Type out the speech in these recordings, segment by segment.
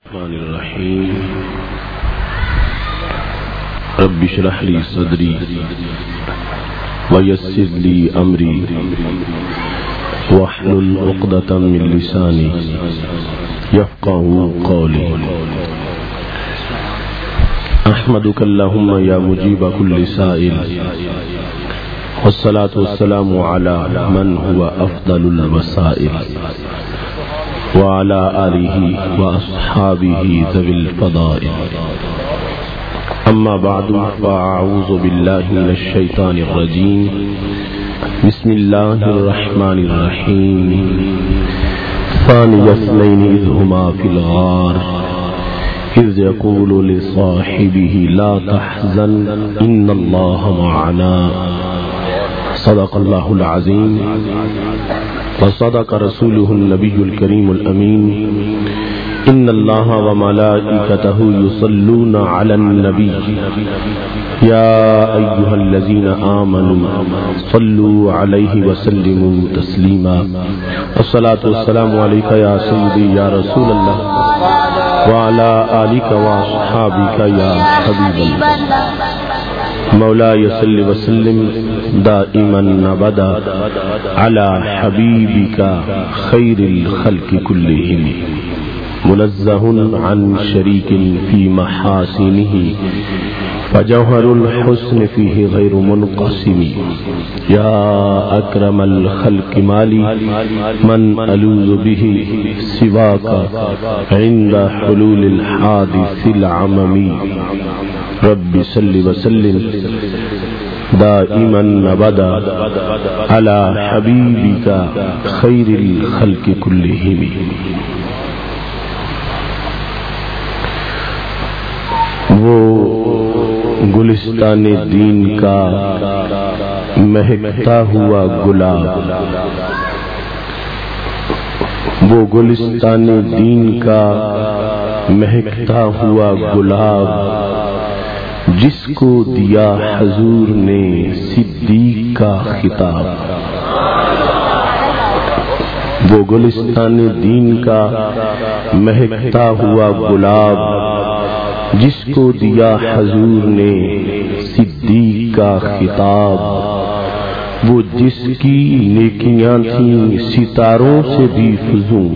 الرحمن الرحیم رب اشرح لی صدری ویسر لی امری واحلل عقدۃ من لسانی یفقهوا قولی احمدک اللهم یا مجیب کل سائل والصلاة والسلام علی من هو افضل الوسائل وعلى آله وأصحابه ذوي الفضائل أما بعد فأعوذ بالله من الشيطان الرجيم بسم الله الرحمن الرحيم ثاني اثنين إذ هما في الغار إذ يقول لصاحبه لا تحزن إن الله معنا صدق الله العظيم وصدق رسوله النبي الكريم الأمين إن الله وملائكته يصلون على النبي يا أيها الذين آمنوا صلوا عليه وسلموا تسليما والصلاة والسلام عليك يا سيدي يا رسول الله وعلى آلك وأصحابك يا حبيب الله مولاي صل وسلم دائما ابدا على حبيبك خير الخلق كلهم منزه عن شريك في محاسنه فجوهر الحسن فيه غير منقسم يا أكرم الخلق مالي من ألوذ به سواك عند حلول الحادث العممي رب صل وسلم دائما ابدا على حبيبك خير الخلق كلهم. وہ گلستان دین کا مہکتا ہوا گلاب، وہ گلستان دین کا مہکتا ہوا گلاب جس کو دیا حضور نے صدیق کا خطاب، وہ گلستان دین کا مہکتا ہوا گلاب جس کو دیا حضور نے صدیق کا خطاب، وہ جس کی نیکیاں تھیں ستاروں سے بھی فزوں،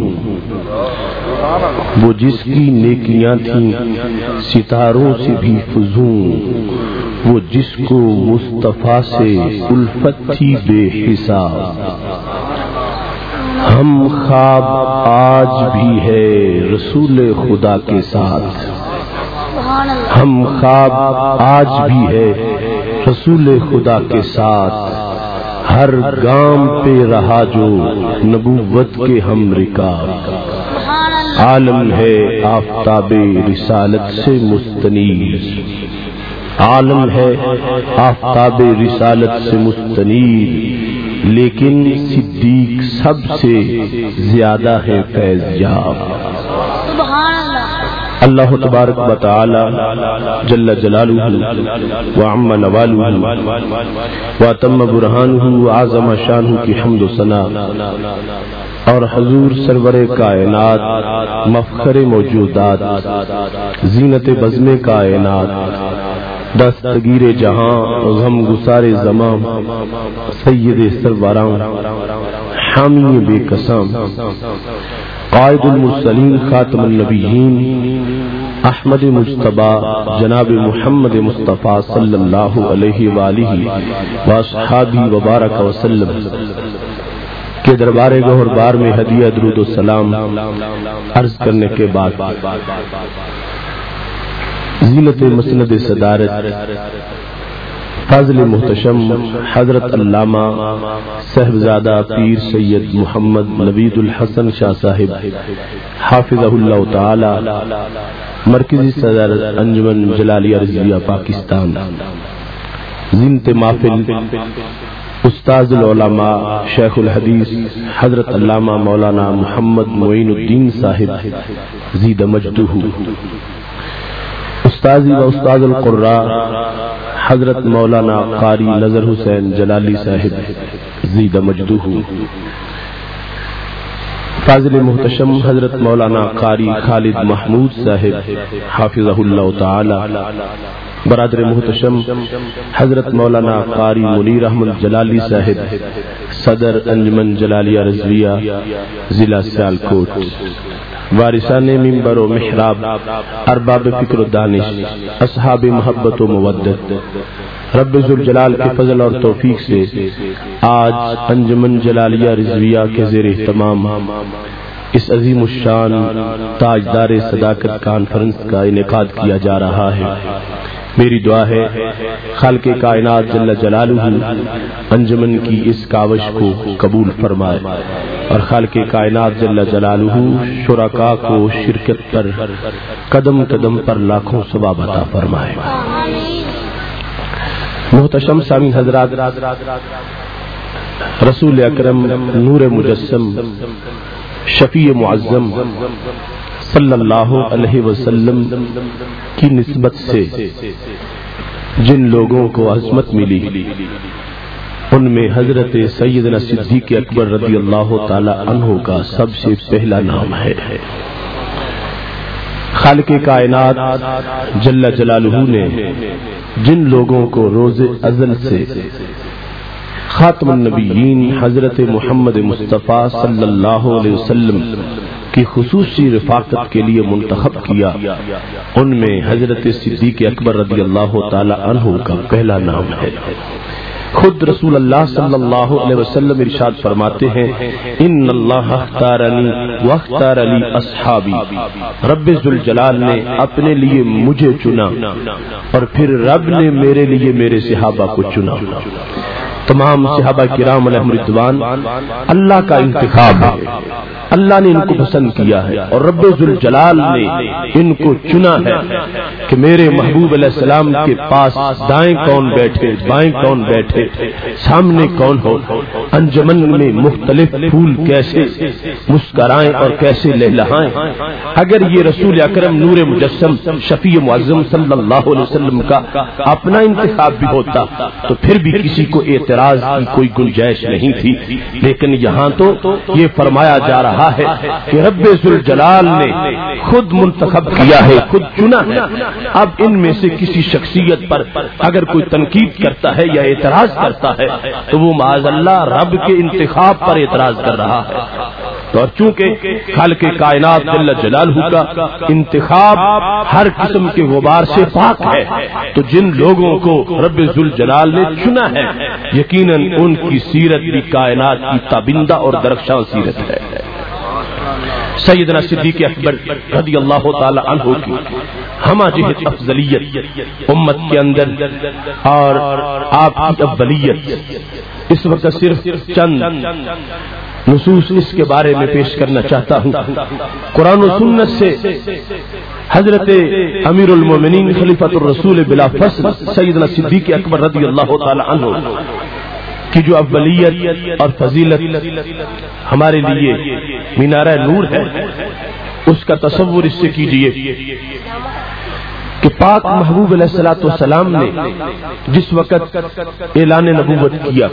وہ جس کی نیکیاں تھیں ستاروں سے بھی فزوں، وہ جس کو مصطفیٰ سے الفت تھی بے حساب، ہم خواب آج بھی ہے رسول خدا کے ساتھ، ہم خواب آج بھی ہے رسول خدا کے ساتھ، ہر گام پہ رہا جو نبوت کے ہم رکاب، عالم ہے آفتاب رسالت سے مستنیر، عالم ہے آفتاب رسالت سے مستنیر، لیکن صدیق سب سے زیادہ ہے فیض یاب۔ اللہ تبارک و تعالی جل جلالہ وعم نوالہ واتم برہانہ وعظم شانہ کی حمد و ثنا اور حضور سرور کائنات مفخر موجودات زینت بزم کائنات دستگیر جہاں غم گسار زماں سید سروراں حامی بے قسم قائد المرسلین خاتم النبیین احمد مجتبی جناب محمد مصطفیٰ صلی اللہ علیہ وآلہ واصحابہ وبارک وسلم کے دربار گوہر بار میں ہدیہ درود و سلام عرض کرنے کے بعد زینت مسند صدارت فاضل محتشم حضرت علامہ صاحبزادہ پیر سید محمد نوید الحسن شاہ صاحب حافظہ اللہ تعالی مرکزی صدر انجمن جلالیہ رضویہ پاکستان، زینت محفل استاذ العلماء شیخ الحدیث حضرت علامہ مولانا محمد معین الدین صاحب زید مجدہ، استاذی و استاذ القراء حضرت مولانا قاری نظر حسین جلالی صاحب زید مجدہ، فاضل محتشم حضرت مولانا قاری خالد محمود صاحب حافظہ اللہ تعالی، برادر محتشم حضرت مولانا قاری منیر احمد جلالی صاحب صدر انجمن جلالیہ رضویہ ضلع سیالکوٹ، وارثان منبر و محراب، ارباب فکر و دانش، اصحاب محبت و مودت، رب ذوالجلال کے فضل اور توفیق سے آج انجمن جلالیہ رضویہ کے زیر اہتمام اس عظیم الشان تاجدار صداقت کانفرنس کا انعقاد کیا جا رہا ہے۔ میری دعا ہے خالق کائنات جل جلالہ انجمن کی اس کاوش کو قبول فرمائے اور خالق کائنات جل جلالہ شرکاء کو شرکت پر قدم قدم پر لاکھوں ثواب عطا فرمائے۔ محتشم سامعین حضرات، رسول اکرم نور مجسم شفیع معظم صلی اللہ علیہ وسلم کی نسبت سے جن لوگوں کو عظمت ملی ان میں حضرت سیدنا صدیق اکبر رضی اللہ تعالی عنہ کا سب سے پہلا نام ہے۔ خالق کائنات جل جلالہ نے جن لوگوں کو روز ازل سے خاتم النبیین حضرت محمد مصطفیٰ صلی اللہ علیہ وسلم کی خصوصی رفاقت کے لیے منتخب کیا، ان میں حضرت صدیق اکبر رضی اللہ تعالی عنہ کا پہلا نام ہے۔ خود رسول اللہ صلی اللہ علیہ وسلم ارشاد فرماتے ہیں، ان اللہ اختارنی واختار لی اصحابی، رب ذوالجلال نے اپنے لیے مجھے چنا اور پھر رب نے میرے لیے میرے صحابہ کو چنا۔ تمام صحابہ کرام علیہم رضوان اللہ کا انتخاب ہے، اللہ نے ان کو پسند کیا ہے اور رب ذوالجلال نے ان کو چنا ہے کہ میرے محبوب علیہ السلام کے پاس دائیں کون بیٹھے، بائیں کون بیٹھے، سامنے کون ہو، انجمن میں مختلف پھول کیسے مسکرائیں اور کیسے لہلہائیں۔ اگر یہ رسول اکرم نور مجسم شفیع معظم صلی اللہ علیہ وسلم کا اپنا انتخاب بھی ہوتا تو پھر بھی کسی کو اعتراض کی کوئی گنجائش نہیں تھی، لیکن یہاں تو یہ فرمایا جا رہا ہے کہ رب ذوالجلال نے خود منتخب کیا ہے، خود چنا ہے۔ اب ان میں سے کسی شخصیت پر اگر کوئی تنقید کرتا ہے یا اعتراض کرتا ہے تو وہ معاذ اللہ رب کے انتخاب پر اعتراض کر رہا ہے۔ اور چونکہ خالق کائنات جل جلالہ کا انتخاب ہر قسم کے غبار سے پاک ہے تو جن لوگوں کو رب ذوالجلال نے چنا ہے یقیناً ان کی سیرت بھی کائنات کی تابندہ اور درخشاں سیرت ہے۔ سیدنا صدیق اکبر رضی اللہ تعالی عنہ کی ہمہ جہت افضلیت امت کے اندر اور آپ کی اولیت اس وقت صرف چند نصوص اس کے بارے میں پیش کرنا چاہتا ہوں۔ قرآن و سنت سے حضرت امیر المومنین خلیفۃ الرسول بلا فصل سیدنا صدیق اکبر رضی اللہ تعالی عنہ کی جو اولیت اور فضیلت ہمارے لیے مینارہ نور ہے اس کا تصور اس سے کیجئے کہ پاک محبوب علیہ الصلوۃ والسلام نے جس وقت اعلان نبوت کیا،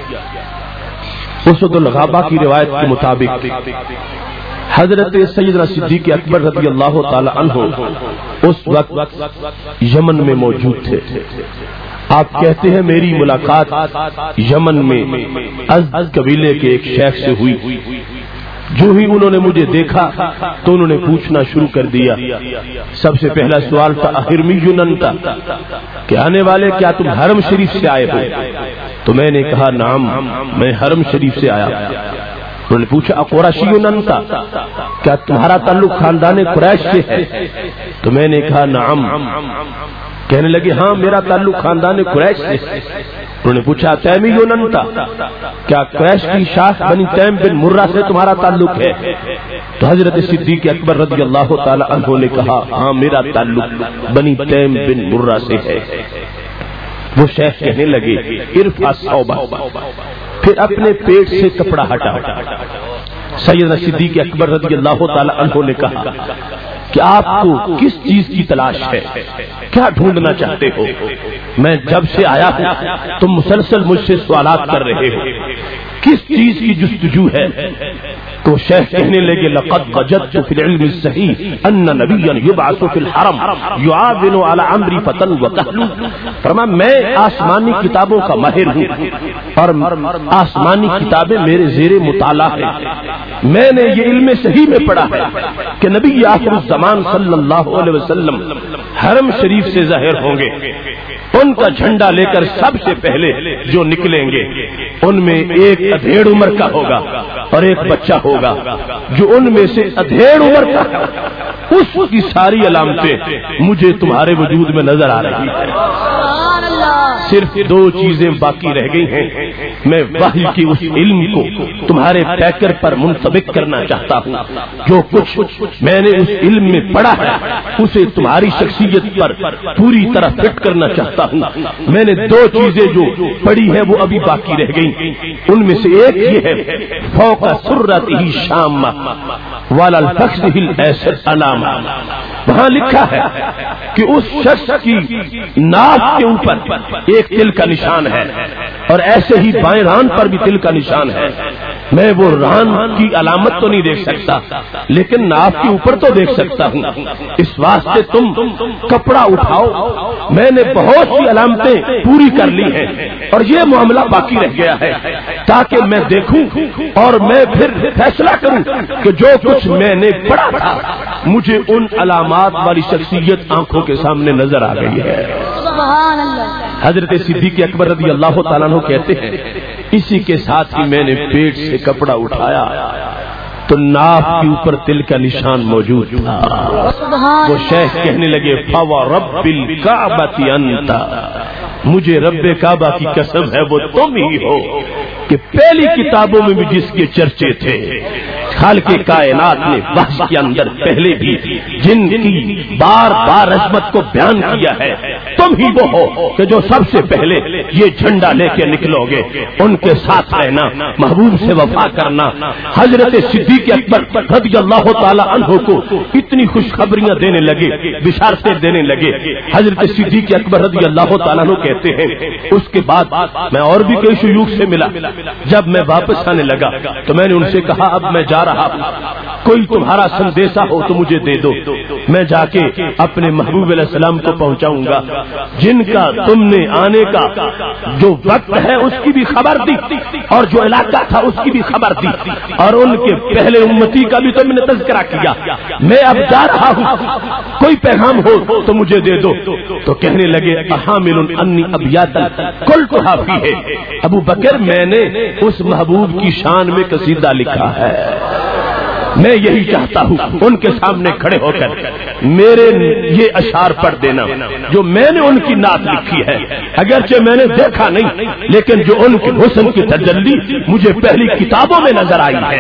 اسد الغابہ کی روایت کے مطابق حضرت سیدنا صدیق اکبر رضی اللہ تعالی عنہ اس وقت یمن میں موجود تھے۔ آپ کہتے ہیں میری ملاقات یمن میں ازد قبیلے کے ایک شیخ سے ہوئی، جو ہی انہوں نے مجھے دیکھا تو انہوں نے پوچھنا شروع کر دیا۔ سب سے پہلا سوال تھا احرمی انتا، کہ آنے والے کیا تم حرم شریف سے آئے ہو؟ تو میں نے کہا نعم میں حرم شریف سے آیا۔ انہوں نے پوچھا قریشی انتا، کیا تمہارا تعلق خاندان قریش سے ہے؟ تو میں نے کہا نعم۔ کہنے لگے ہاں میرا تعلق خاندان قریش سے۔ انہوں نے پوچھا تیمی انتا، کیا قریش کی شاخ بنی تیم بن مرہ سے تمہارا تعلق ہے؟ تو حضرت صدیق اکبر رضی اللہ تعالی عنہ نے کہا ہاں میرا تعلق بنی تیم بن مرہ سے ہے۔ وہ شیخ کہنے لگے ارفع ثوبہ، پھر اپنے پیٹ سے کپڑا ہٹا۔ سیدنا صدیق اکبر رضی اللہ تعالی عنہ نے کہا کہ آپ کو کس چیز کی تلاش ہے، کیا ڈھونڈنا چاہتے ہو؟ میں جب سے آیا ہوں تم مسلسل مجھ سے سوالات کر رہے ہو، کس چیز کی جستجو ہے؟ تو شیخ کہنے لگے لقد وجدت فی العلم الصحیح ان نبیا یبعث فی الحرم یعاون علی امر فتن وکہل. فرمایا میں آسمانی کتابوں کا ماہر ہوں اور آسمانی کتابیں میرے زیر مطالعہ ہیں. میں نے یہ علم صحیح میں پڑھا ہے کہ نبی آخر الزمان صلی اللہ علیہ وسلم حرم شریف سے ظاہر ہوں گے. ان کا جھنڈا لے کر سب سے پہلے جو نکلیں گے ان میں ایک ادھیڑ عمر کا ہوگا اور ایک بچہ ہوگا. جو ان میں سے ادھیڑ عمر کا اس کی ساری علامتیں مجھے تمہارے وجود میں نظر آ رہی ہیں. صرف دو چیزیں باقی رہ گئی ہیں. میں وحی کی اس علم کو تمہارے پیکر پر منطبق کرنا چاہتا ہوں. جو کچھ میں نے اس علم میں پڑھا ہے اسے تمہاری شخصیت پر پوری طرح فٹ کرنا چاہتا ہوں. میں نے دو چیزیں جو پڑھی ہیں وہ ابھی باقی رہ گئی. ان میں سے ایک یہ ہے فوق سرتہ شام والا الفخذ الایسر علامہ. وہاں لکھا ہے کہ اس شخص کی ناک کے اوپر ایک تل کا نشان ہے اور ایسے ہی بائیں ران پر بھی تل کا نشان ہے. میں وہ ران کی علامت تو نہیں دیکھ سکتا لیکن ناف کے اوپر تو دیکھ سکتا ہوں. اس واسطے تم کپڑا اٹھاؤ. میں نے بہت سی علامتیں پوری کر لی ہیں اور یہ معاملہ باقی رہ گیا ہے تاکہ میں دیکھوں اور میں پھر فیصلہ کروں کہ جو کچھ میں نے پڑھا تھا مجھے ان علامات والی شخصیت آنکھوں کے سامنے نظر آ گئی ہے. حضرت صدیق اکبر رضی اللہ تعالیٰ عنہ کہتے ہیں اسی کے ساتھ ہی میں نے پیٹ سے کپڑا اٹھایا تو ناف کے اوپر تل کا نشان موجود تھا. وہ شیخ کہنے لگے فَوَرَبِّ الْكَعْبَةِ أَنْتَ, مجھے رب کعبہ کی قسم ہے وہ تم ہی ہو کہ پہلی کتابوں میں بھی جس کے چرچے تھے خالق کائنات نے وحی کے اندر پہلے بھی جن کی بار بار عظمت کو بیان کیا ہے تم ہی وہ ہو کہ جو سب سے پہلے یہ جھنڈا لے کے نکلو گے. ان کے ساتھ رہنا, محبوب سے وفا کرنا. حضرت صدیق اکبر رضی اللہ تعالی عنہ کو اتنی خوشخبریاں دینے لگے, بشارتیں دینے لگے. حضرت صدیق اکبر رضی اللہ تعالیٰ عنہ کہتے ہیں اس کے بعد میں اور بھی کئی شیوخ سے ملا. جب میں واپس آنے لگا تو میں نے ان سے کہا اب میں جا رہا ہوں, کوئی تمہارا سندیشہ ہو تو مجھے دے دو. میں جا کے اپنے محبوب علیہ السلام کو پہنچاؤں گا. جن کا تم نے آنے کا جو وقت ہے اس کی بھی خبر دی اور جو علاقہ تھا اس کی بھی خبر دی اور ان کے پہلے امتی کا بھی تم نے تذکرہ کیا. میں اب جا رہا ہوں, کوئی پیغام ہو تو مجھے دے دو. تو کہنے لگے احامل انی ابیاتا قلتھا فیہ, ابو بکر میں نے اس محبوب کی شان میں قصیدہ لکھا ہے. میں یہی چاہتا ہوں ان کے سامنے کھڑے ہو کر میرے یہ اشعار پڑھ دینا جو میں نے ان کی نعت لکھی ہے. اگرچہ میں نے دیکھا نہیں لیکن جو ان کے حسن کی تجلی مجھے پہلی کتابوں میں نظر آئی ہے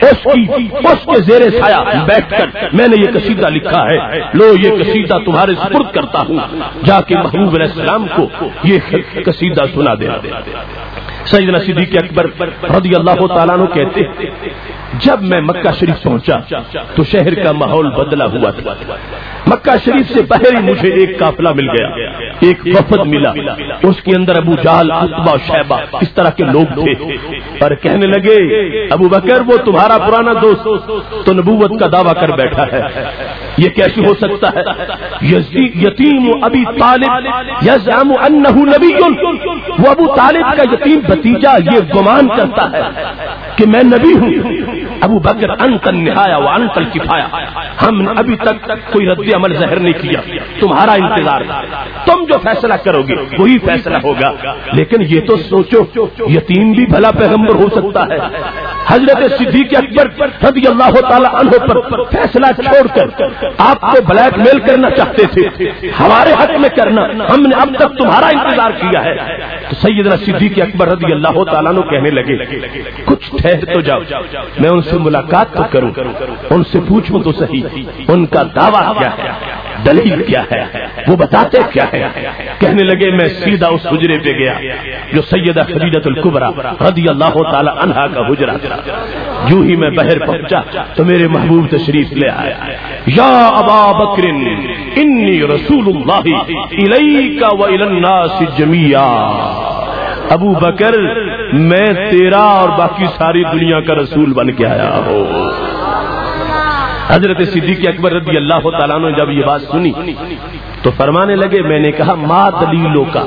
اس کے زیر سایہ بیٹھ کر میں نے یہ قصیدہ لکھا ہے. لو یہ قصیدہ تمہارے سپرد کرتا ہوں, جا کے محبوب علیہ السلام کو یہ قصیدہ سنا دینا. سیدنا صدیق اکبر رضی اللہ تعالیٰ عنہ کہتے جب میں مکہ شریف پہنچا تو شہر کا ماحول بدلا ہوا تھا. مکہ شریف سے باہر ہی مجھے ایک قافلہ مل گیا, ایک وفد ملا. اس کے اندر ابو جہل, عتبہ, شیبہ اس طرح کے لوگ تھے اور کہنے لگے ابو بکر وہ تمہارا پرانا دوست تو نبوت کا دعویٰ کر بیٹھا ہے, یہ کیسے ہو سکتا ہے؟ یتیم ابی طالب یزعم انہ نبی, وہ ابو طالب کا یتیم بھتیجا یہ گمان کرتا ہے کہ میں نبی ہوں. ابو بکر انت النہایا وانت الکفایا, ہم نے ابھی تک کوئی رد عمل ظاہر نہیں کیا, تمہارا انتظار, تم جو فیصلہ کرو گے وہی فیصلہ ہوگا. لیکن یہ تو سوچو یتیم بھی بھلا پیغمبر ہو سکتا ہے. حضرت صدیق اکبر رضی اللہ تعالی عنہ پر فیصلہ چھوڑ کر آپ کو بلیک میل کرنا چاہتے تھے, ہمارے حق میں کرنا, ہم نے اب تک تمہارا انتظار کیا ہے. تو سیدنا صدیق اکبر رضی اللہ تعالیٰ عنہ کہنے لگے کچھ ٹھہر تو جاؤ, میں ان سے ملاقات تو کروں, ان سے پوچھوں تو صحیح ان کا دعویٰ کیا ہے, دلیل کیا ہے, وہ بتاتے کیا ہے. کہنے لگے میں سیدھا اس حجرے پہ گیا جو سیدہ خدیجہ الکبریٰ رضی اللہ تعالی عنہا کا حجرہ تھا. جو ہی میں باہر پہنچا تو میرے محبوب تشریف لے آیا. یا ابا بکر انی رسول اللہ الیک و الی الناس جمیعا, ابو بکر میں تیرا اور باقی ساری دنیا کا رسول بن کے آیا ہوں۔ حضرت صدیق اکبر رضی اللہ تعالیٰ عنہ جب یہ بات سنی تو فرمانے لگے، میں نے کہا ما دلیلوں کا،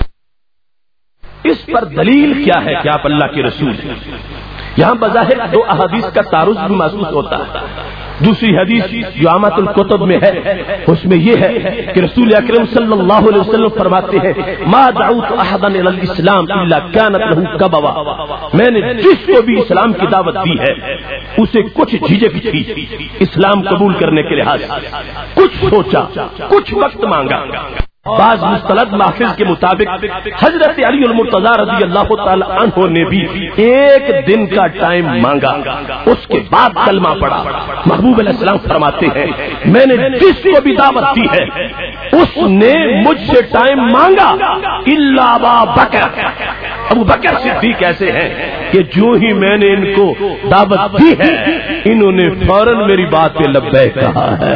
اس پر دلیل کیا ہے کہ آپ اللہ کے رسول ہیں؟ یہاں بظاہر دو احادیث کا تعارض بھی محسوس ہوتا ہے۔ دوسری حدیث جو عامۃ الکتب میں ہے اس میں یہ ہے کہ رسول اکرم صلی اللہ علیہ وسلم فرماتے ہیں ما دعوت احدا الی الاسلام الا كانت له كبوا، میں نے جس کو بھی اسلام کی دعوت دی ہے اسے کچھ جھجک تھی اسلام قبول کرنے کے لحاظ سے، کچھ سوچا، کچھ وقت مانگا۔ بعض مستند محافظ کے مطابق حضرت علی المرتضی رضی اللہ تعالی عنہ نے بھی ایک دن کا ٹائم مانگا، اس کے بعد کلمہ پڑھا۔ محبوب علیہ السلام فرماتے ہیں میں نے جس کو بھی دعوت دی ہے اس نے مجھ سے ٹائم مانگا الا ابا بکر۔ ابو بکر صدیق ایسے ہیں کہ جو ہی میں نے ان کو دعوت دی ہے انہوں نے فوراً میری بات پہ لبیک کہا ہے۔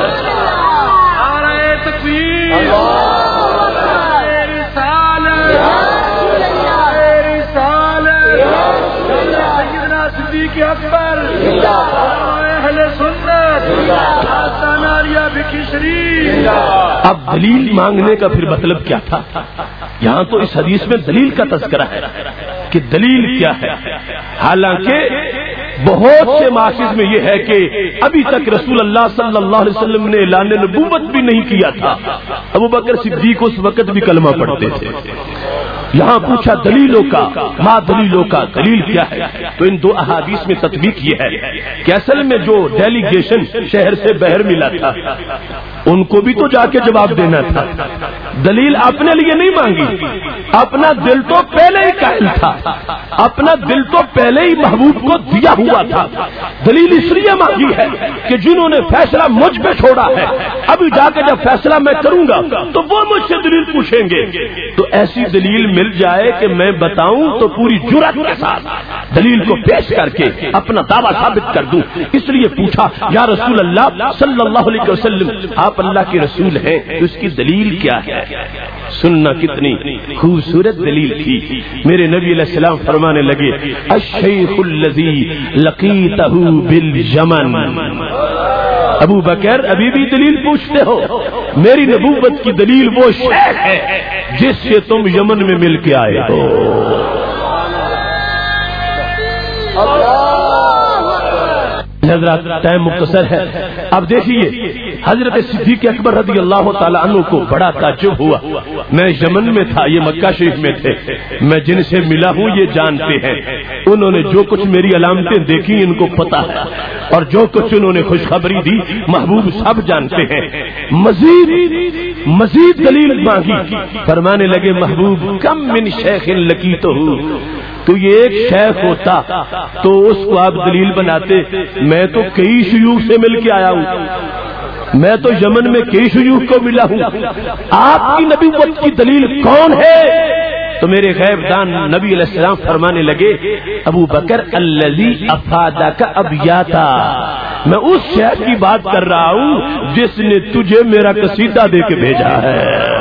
اب دلیل مانگنے کا پھر مطلب کیا تھا؟ یہاں تو اس حدیث میں دلیل کا تذکرہ ہے کہ دلیل کیا ہے، حالانکہ بہت سے ماخذ میں یہ ہے کہ ابھی تک رسول اللہ صلی اللہ علیہ وسلم نے اعلان نبوت بھی نہیں کیا تھا، ابو بکر صدیق اس وقت بھی کلمہ پڑھتے تھے۔ یہاں پوچھا دلیلوں کا، ما دلیلوں کا، دلیل کیا ہے؟ تو ان دو احادیث میں تطبیق یہ ہے کہ اصل میں جو ڈیلیگیشن شہر سے باہر ملا تھا ان کو بھی تو جا کے جواب دینا تھا، دلیل اپنے لیے نہیں مانگی، اپنا دل تو پہلے ہی قائل تھا، اپنا دل تو پہلے ہی محبوب کو دیا ہوا تھا، دلیل اس لیے مانگی ہے کہ جنہوں نے فیصلہ مجھ پہ چھوڑا ہے ابھی جا کے جب فیصلہ میں کروں گا تو وہ مجھ سے دلیل پوچھیں گے، تو ایسی دلیل مل جائے کہ میں بتاؤں تو پوری جرأت کے ساتھ دلیل کو پیش کر کے اپنا دعویٰ ثابت کر دوں۔ اس لیے پوچھا یا رسول اللہ صلی اللہ علیہ وسلم آپ اللہ کے رسول ہیں تو اس کی دلیل کیا ہے؟ سننا کتنی خوبصورت دلیل تھی۔ میرے نبی علیہ السلام فرمانے لگے الشیخ الذی لقیتہ بالیمن۔ ابو بکر ابھی بھی دلیل پوچھتے ہو؟ میری نبوت کی دلیل وہ شیخ ہے جس سے تم یمن میں مل کے آئے ہو۔ حضرات ٹائم مختصر ہے، اب دیکھیے حضرت صدیق اکبر رضی اللہ تعالی عنہ کو بڑا تعجب ہوا۔ میں یمن میں تھا، یہ مکہ شریف میں تھے، میں جن سے ملا ہوں یہ جانتے ہیں، انہوں نے جو کچھ میری علامتیں دیکھی ان کو پتا ہے، اور جو کچھ انہوں نے خوشخبری دی محبوب سب جانتے ہیں۔ مزید دلیل مانگی، فرمانے لگے محبوب کم من شیخ لقیتہ، تو یہ ایک شیخ ہوتا تو اس کو آپ دلیل بناتے، میں تو کئی شیوخ سے مل کے آیا ہوں، میں تو یمن میں کئی شیوخ کو ملا ہوں، آپ کی نبوت کی دلیل کون ہے؟ تو میرے غیب دان نبی علیہ السلام فرمانے لگے ابو بکر الذی افادک ابیاتا، میں اس شیخ کی بات کر رہا ہوں جس نے تجھے میرا قصیدہ دے کے بھیجا ہے۔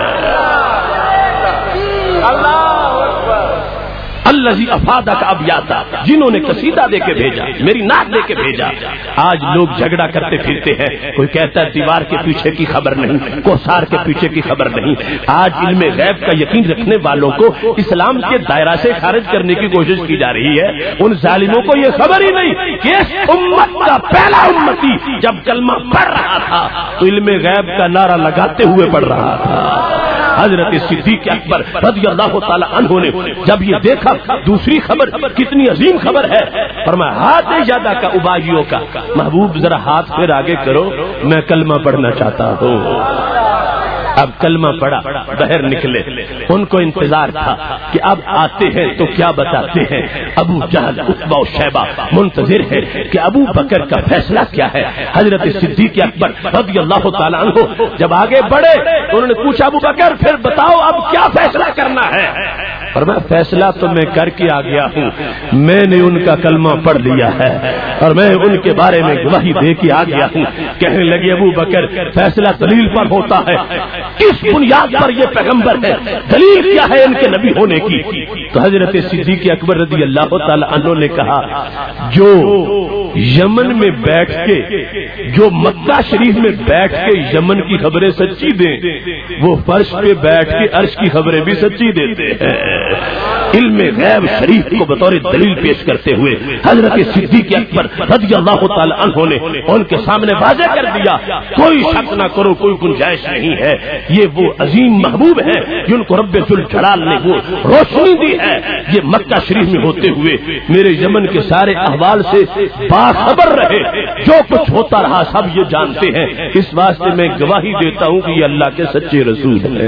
الذی افادک ابیاتا، جنہوں نے قصیدہ دے کے بھیجا، میری نعت دے کے بھیجا۔ آج لوگ جھگڑا کرتے پھرتے ہیں، کوئی کہتا ہے دیوار کے پیچھے کی خبر نہیں، کوثار کے پیچھے کی خبر نہیں۔ آج علم غیب کا یقین رکھنے والوں کو اسلام کے دائرہ سے خارج کرنے کی کوشش کی جا رہی ہے۔ ان ظالموں کو یہ خبر ہی نہیں کہ اس امت کا پہلا امتی جب کلمہ پڑھ رہا تھا تو علم غیب کا نعرہ لگاتے ہوئے پڑھ رہا تھا۔ حضرت صدیق اکبر رضی اللہ تعالی عنہ نے جب یہ دیکھا دوسری خبر کتنی عظیم خبر ہے، فرمایا ہاتھ زیادہ کا ابائیوں کا، محبوب ذرا ہاتھ پھر آگے کرو میں کلمہ پڑھنا چاہتا ہوں۔ اب کلمہ پڑھا، باہر نکلے، ان کو انتظار تھا کہ اب آتے ہیں تو کیا بتاتے ہیں۔ ابو جہل عتبہ و شیبہ منتظر ہے کہ ابو بکر کا فیصلہ کیا ہے۔ حضرت صدیق اکبر رضی اللہ تعالی عنہ جب آگے بڑھے تو انہوں نے پوچھا ابو بکر پھر بتاؤ اب کیا فیصلہ کرنا ہے۔ فرمایا فیصلہ تو میں کر کے آ گیا ہوں، میں نے ان کا کلمہ پڑھ لیا ہے اور میں ان کے بارے میں گواہی دے کے آ گیا ہوں۔ کہنے لگے ابو بکر فیصلہ دلیل پر ہوتا ہے، کس بنیاد پر یہ پیغمبر ہے، دلیل کیا ہے ان کے نبی ہونے کی؟ تو حضرت صدیق اکبر رضی اللہ تعالی عنہ نے کہا جو یمن میں بیٹھ کے، جو مکہ شریف میں بیٹھ کے یمن کی خبریں سچی دیں، وہ فرش پہ بیٹھ کے عرش کی خبریں بھی سچی دیتے ہیں۔ علم غیب شریف کو بطور دلیل پیش کرتے ہوئے حضرت صدیق اکبر رضی اللہ تعالی عنہ نے ان کے سامنے واضح کر دیا، کوئی شک نہ کرو، کوئی گنجائش نہیں ہے، یہ وہ عظیم محبوب ہے جن کو رب ذوالجلال نے وہ روشنی دی ہے، یہ مکہ شریف میں ہوتے ہوئے میرے یمن کے سارے احوال سے باخبر رہے، جو کچھ ہوتا رہا سب یہ جانتے ہیں، اس واسطے میں گواہی دیتا ہوں کہ یہ اللہ کے سچے رسول ہیں۔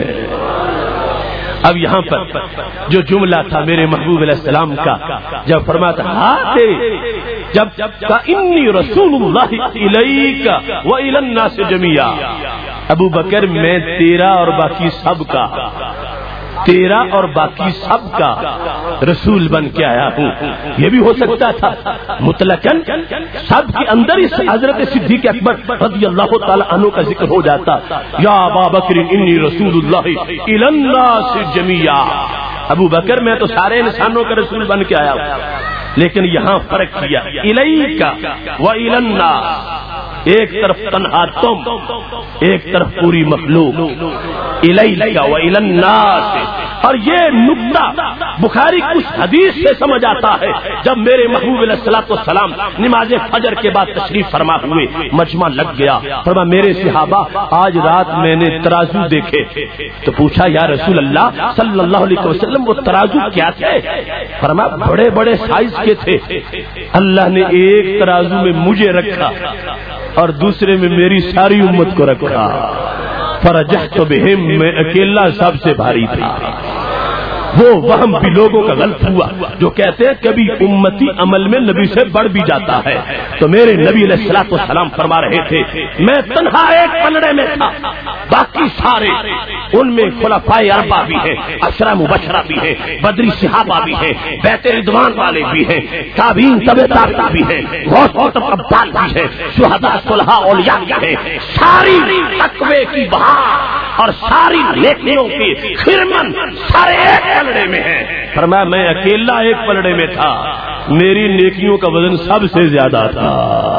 اب یہاں پر جو جملہ تھا میرے محبوب علیہ السلام کا، جب فرماتا ہاتے جب انی رسول اللہ الیک و الی الناس جميعا، ابو بکر میں تیرا اور باقی سب کا، تیرا اور باقی سب کا رسول بن کے آیا ہوں۔ یہ بھی ہو سکتا تھا مطلقاً سب کے اندر اس حضرت صدیق اکبر رضی اللہ تعالی عنہ کا ذکر ہو جاتا، یا ابا بکر انی رسول اللہ الی الناس جميعا، ابو بکر میں تو سارے انسانوں کا رسول بن کے آیا ہوں، لیکن یہاں فرق کیا، الیک و الی الناس، ایک طرف تنہا تم، ایک طرف پوری مخلوق، الیک و الی الناس۔ اور یہ نقطہ بخاری کچھ حدیث سے سمجھ آتا ہے، جب میرے محبوب علیہ الصلوۃ والسلام نماز فجر کے بعد تشریف فرما ہوئے، مجمع لگ گیا، فرما میرے صحابہ آج رات میں نے ترازو دیکھے، تو پوچھا یا رسول اللہ صلی اللہ علیہ وسلم وہ ترازو کیا تھے؟ فرما بڑے بڑے سائز کے تھے، اللہ نے ایک ترازو میں مجھے رکھا اور دوسرے میں میری ساری امت کو رکھا، فرجحت بہم، میں اکیلا سب سے بھاری تھا۔ وہ وہم بھی لوگوں کا غلط ہوا جو کہتے ہیں کبھی امتی عمل میں نبی سے بڑھ بھی جاتا ہے، تو میرے نبی علیہ الصلوۃ والسلام فرما رہے تھے میں تنہا ایک پلڑے میں تھا، باقی سارے ان میں خلفائے اربعہ بھی ہیں، عشرہ مبشرہ بھی ہیں، بدری صحابہ بھی ہیں، بیت رضوان والے بھی ہیں، تابعین تبع تابعین بھی ہیں، غوث و ابدال بھی ہیں، شہداء صلحاء اولیاء بھی ہیں، ساری تقوی کی بہار اور ساری نیکیوں کی خرمن سارے ایک پلڑے میں ہیں۔ فرمایا میں اکیلا ایک پلڑے میں تھا، میری نیکیوں کا وزن سب سے زیادہ تھا۔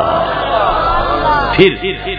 پھر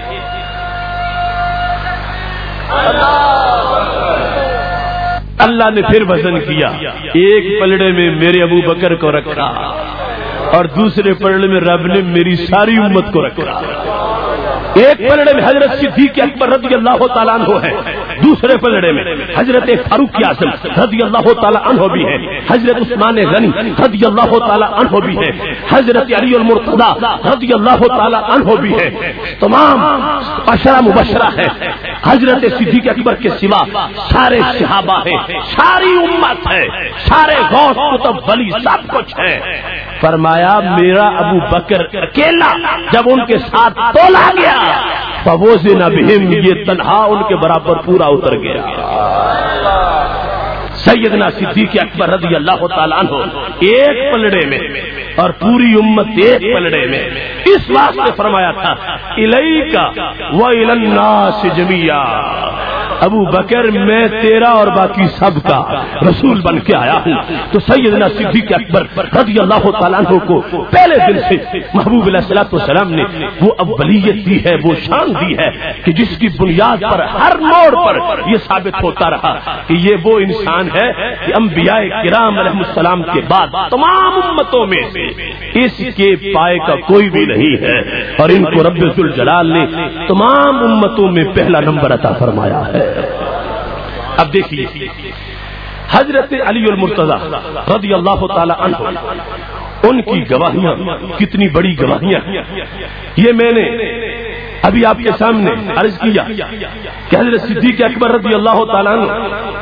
اللہ نے پھر وزن کیا، ایک پلڑے میں میرے ابو بکر کو رکھا اور دوسرے پلڑے میں رب نے میری ساری امت کو رکھا۔ ایک پلڑے میں حضرت صدیق اکبر رضی اللہ تعالیٰ عنہ ہے، دوسرے پلڑے میں حضرت فاروق اعظم رضی اللہ تعالیٰ عنہ بھی ہے، حضرت عثمان غنی رضی اللہ تعالیٰ عنہ بھی ہے، حضرت علی المرتضیٰ رضی اللہ تعالیٰ عنہ بھی ہے، تمام عشرہ مبشرہ ہے، حضرت صدیق اکبر کے سوا سارے صحابہ ہیں، ساری امت ہے، سارے غوث کتب ولی سب کچھ ہے۔ فرمایا میرا ابو بکر اکیلا جب ان کے ساتھ تولا گیا، فوزن بہم، یہ تنہا ان کے برابر پورا اتر گیا۔ سیدنا صدیق اکبر رضی اللہ تعالیٰ عنہ ایک پلڑے میں اور پوری امت ایک پلڑے میں، اس واسطے فرمایا تھا الیک و الی الناس جميعا، ابو بکر میں تیرا اور باقی سب کا رسول بن کے آیا ہوں۔ تو سیدنا صدیق اکبر رضی اللہ تعالیٰ عنہ کو پہلے دن سے محبوب علیہ الصلوۃ والسلام نے وہ اولیت دی ہے، وہ شان دی ہے کہ جس کی بنیاد پر ہر موڑ پر یہ ثابت ہوتا رہا کہ یہ وہ انسان ہے کہ انبیاء کرام علیہ السلام کے بعد تمام امتوں میں سے اس کے پائے کا کوئی بھی نہیں ہے، اور ان کو رب ذوالجلال نے تمام امتوں میں پہلا نمبر عطا فرمایا ہے۔ اب دیکھیے حضرت علی المرتضیٰ رضی اللہ تعالی عنہ، ان کی گواہیاں کتنی بڑی گواہیاں، یہ میں نے ابھی آپ کے سامنے عرض کیا کہ حضرت صدیق اکبر رضی اللہ تعالی عنہ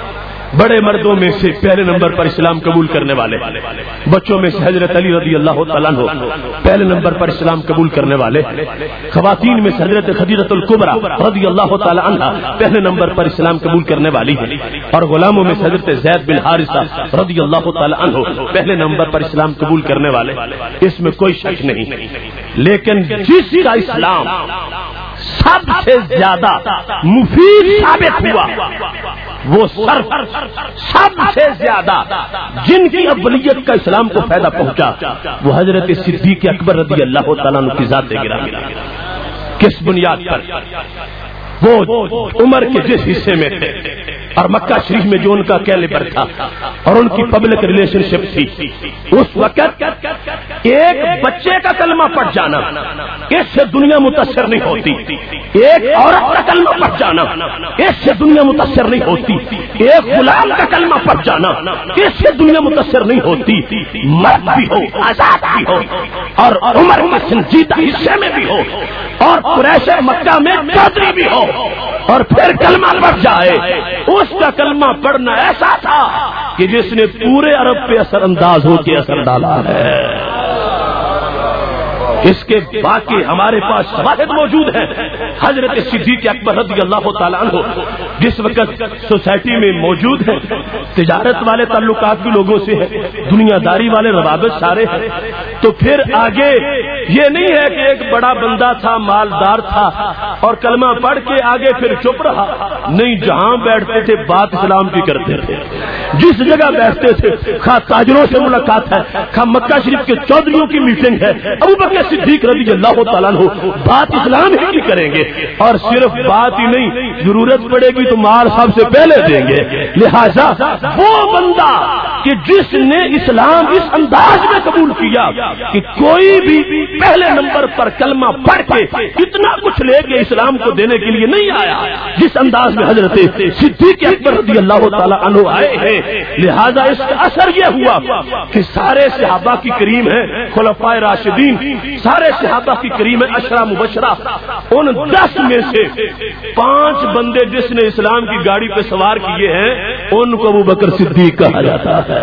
بڑے مردوں میں سے پہلے نمبر پر اسلام قبول کرنے والے، بچوں میں سے حضرت علی رضی اللہ تعالیٰ عنہ پہلے نمبر پر اسلام قبول کرنے والے، خواتین میں سے حضرت خدیجہ الکبریٰ رضی اللہ تعالیٰ عنہ پہلے نمبر پر اسلام قبول کرنے والی ہے، اور غلاموں میں سے حضرت زید بن حارثہ رضی اللہ تعالیٰ عنہ پہلے نمبر پر اسلام قبول کرنے والے، اس میں کوئی شک نہیں۔ لیکن جس کا اسلام سب سے زیادہ مفید ثابت ہوا، وہ صرف سب سے زیادہ جن کی اولیت کا اسلام کو فائدہ پہنچا، وہ حضرت صدیق اکبر رضی اللہ تعالیٰ عنہ کی ذات گرامی۔ کس بنیاد پر؟ وہ عمر کے جس حصے میں تھے اور مکہ شریف میں جو ان کا کیلیبر تھا اور ان کی پبلک ریلیشن شپ تھی، اس وقت ایک بچے کا کلمہ پڑھ جانا اس سے دنیا متاثر نہیں ہوتی، ایک عورت کا کلمہ پڑھ جانا اس سے دنیا متاثر نہیں ہوتی، ایک غلام کا کلمہ پڑھ جانا اس سے دنیا متاثر نہیں ہوتی، مرد بھی ہو، آزاد بھی ہو، اور عمر کے سنجیدہ حصے میں بھی ہو، اور قریش مکہ میں چودھری بھی ہو، اور پھر کلمہ پڑھ جائے۔ اس کا کلمہ پڑھنا ایسا تھا کہ جس نے پورے عرب پہ اثر انداز ہو کے اثر ڈالا ہے۔ اس کے باقی ہمارے پاس شواہد موجود ہیں۔ حضرت صدیق اکبر رضی اللہ تعالیٰ عنہ جس وقت سوسائٹی میں موجود ہیں، تجارت والے تعلقات بھی لوگوں سے ہیں، دنیا داری والے روابط سارے ہیں، تو پھر آگے یہ نہیں ہے کہ ایک بڑا بندہ تھا، مالدار تھا اور کلمہ پڑھ کے آگے پھر چپ رہا، نہیں، جہاں بیٹھتے تھے بات اسلام کی کرتے تھے، جس جگہ بیٹھتے تھے، خواہ تاجروں سے ملاقات ہے، خواہ مکہ شریف کے چودھریوں کی میٹنگ ہے، ابو بکر صدیق رضی اللہ تعالیٰ عنہ بات اسلام ہی کی کریں گے، اور صرف بات ہی نہیں، ضرورت پڑے گی تو مال سب سے پہلے دیں گے۔ لہذا وہ بندہ کہ جس نے اسلام اس انداز میں قبول کیا کہ کوئی بھی پہلے نمبر پر کلمہ پڑھ کے اتنا کچھ لے کے اسلام کو دینے کے لیے نہیں آیا جس انداز میں حضرت صدیق اکبر رضی اللہ تعالیٰ عنہ آئے ہیں، لہذا اس کا اثر یہ ہوا کہ سارے صحابہ کی کریم ہیں خلفائے راشدین، سارے صحابہ کی کریم ہے عشرہ مبشرہ، ان 10 میں سے 5 بندے جس نے اسلام کی گاڑی پہ سوار کیے ہیں ان کو ابو بکر صدیق کہا جاتا ہے۔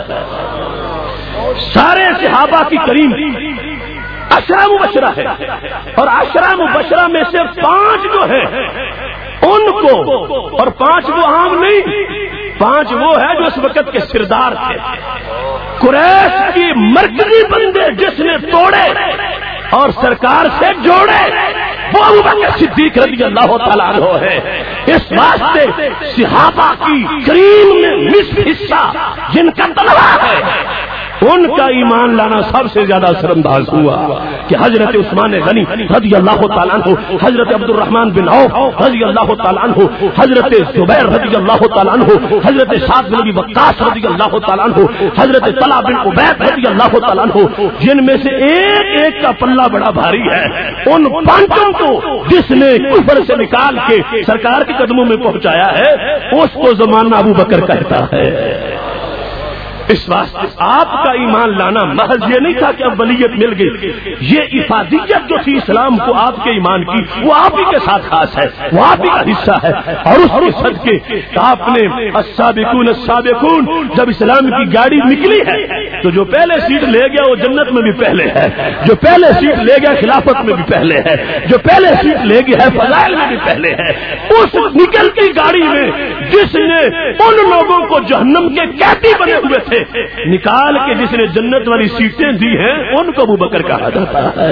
سارے صحابہ کی کریم عشرہ مبشرہ ہے، اور عشرہ مبشرہ میں سے 5 جو ہیں ان کو، اور 5 وہ عام نہیں، 5 وہ ہے جو اس وقت کے سردار تھے، قریش کی مرکزی بندے جس نے توڑے اور سرکار سے جوڑے، وہ ابو بکر صدیق رضی اللہ تعالیٰ عنہ ہے۔ اس واسطے صحابہ کی کریم میں نصف حصہ جن کا طلبہ ہے ان کا ایمان لانا سب سے زیادہ اثر انداز ہوا کہ حضرت عثمان غنی رضی اللہ تعالیٰ عنہ، حضرت عبد الرحمن بن عوف رضی اللہ تعالیٰ عنہ، حضرت زبیر رضی اللہ تعالیٰ عنہ، حضرت سعد بن ابی وقاص رضی اللہ تعالیٰ عنہ، حضرت طلحہ بن عبید رضی اللہ تعالیٰ عنہ، جن میں سے ایک ایک کا پلہ بڑا بھاری ہے، ان 5 کو جس نے کفر سے نکال کے سرکار کے قدموں میں پہنچایا ہے اس کو زمانہ ابو بکر کہتا ہے۔ اس واسطے آپ کا ایمان لانا محض یہ نہیں تھا کہ اب ولیت مل گئی، یہ افادیت جو تھی اسلام کو آپ کے ایمان کی وہ آپ ہی کے ساتھ خاص ہے، وہ آپ ہی کا حصہ ہے، اور اس کے صدقے آپ نے السابقون السابقون جب اسلام کی گاڑی نکلی ہے تو جو پہلے سیٹ لے گیا وہ جنت میں بھی پہلے ہے، جو پہلے سیٹ لے گیا خلافت میں بھی پہلے ہے، جو پہلے سیٹ لے گیا ہے فضائل میں بھی پہلے ہے، اس نکلتی گاڑی میں جس نے ان لوگوں کو جہنم کے قیدی بنے ہوئے تھے نکال کے جس نے جنت والی سیٹیں دی ہیں ان کو ابو بکر کہا جاتا ہے۔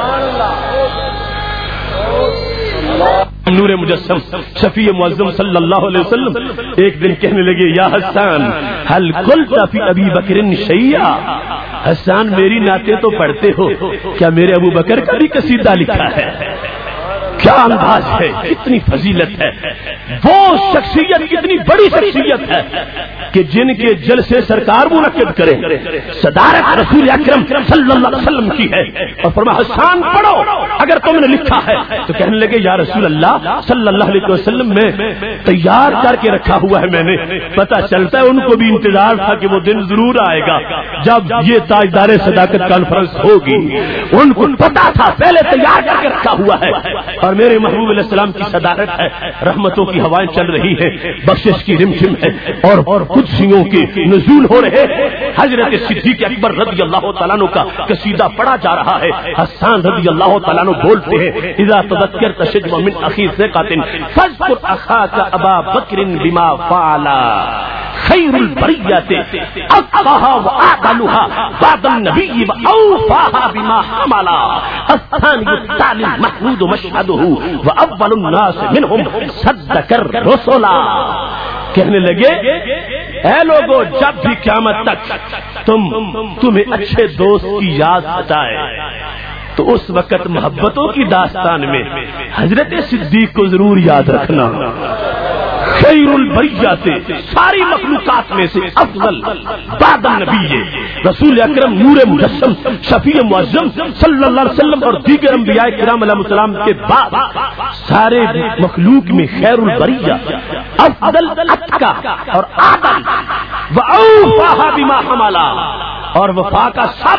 نور مجسم شفیع معظم صلی اللہ علیہ وسلم ایک دن کہنے لگے، یا حسان هل قلت فی ابی بکر شیئا، حسان میری نعتیں تو پڑھتے ہو، کیا میرے ابو بکر کا بھی قصیدہ لکھا ہے؟ کیا انداز ہے، کتنی فضیلت ہے، وہ شخصیت کتنی بڑی شخصیت ہے کہ جن کے جلسے سرکار منعقد کرے، صدارت رسول اکرم صلی اللہ علیہ وسلم کی ہے، اور فرمایا حسان پڑھو اگر تم نے لکھا ہے تو کہنے لگے یا رسول اللہ صلی اللہ علیہ وسلم میں تیار کر کے رکھا ہوا ہے، میں نے پتہ چلتا ہے ان کو بھی انتظار تھا کہ وہ دن ضرور آئے گا جب یہ تاجدار صداقت کانفرنس ہوگی، ان کو پتا تھا پہلے تیار کر کے رکھا ہوا ہے، اور میرے محبوب علیہ السلام کی صدارت ہے، رحمتوں کی ہوائیں چل رہی ہیں، بخشش کی رمجم ہے، اور قدسیوں کے نزول ہو رہے ہیں۔ حضرت صدیق اکبر رضی اللہ تعالیٰ عنہ کا قصیدہ پڑھا جا رہا ہے۔ حسان رضی اللہ تعالیٰ عنہ بولتے ہیں اذا تذکرت شجم من اخی ثقۃ فاذکر اخاک ابا بکر بما فعل خیر البریۃ اقصاها واعدلها بعد النبی واوفاها بما حمل الثانی التعلی محمود مشهده واول الناس منهم صدق الرسل۔ کہنے لگے اے لوگوں، جب بھی قیامت تک تمہیں اچھے دوست کی یاد آئے تو اس وقت محبتوں کی داستان میں حضرت صدیق کو ضرور یاد رکھنا۔ خیر البریات، ساری مخلوقات میں سے افضل بعد النبی، رسول اکرم نور مجسم شفیع معظم صلی اللہ علیہ وسلم اور دیگر انبیاء کرام علیہ السلام کے بعد سارے مخلوق میں خیر البریہ، افضل، اتقا اور عادل، واوفاها بما حمل، اور وفا کا سب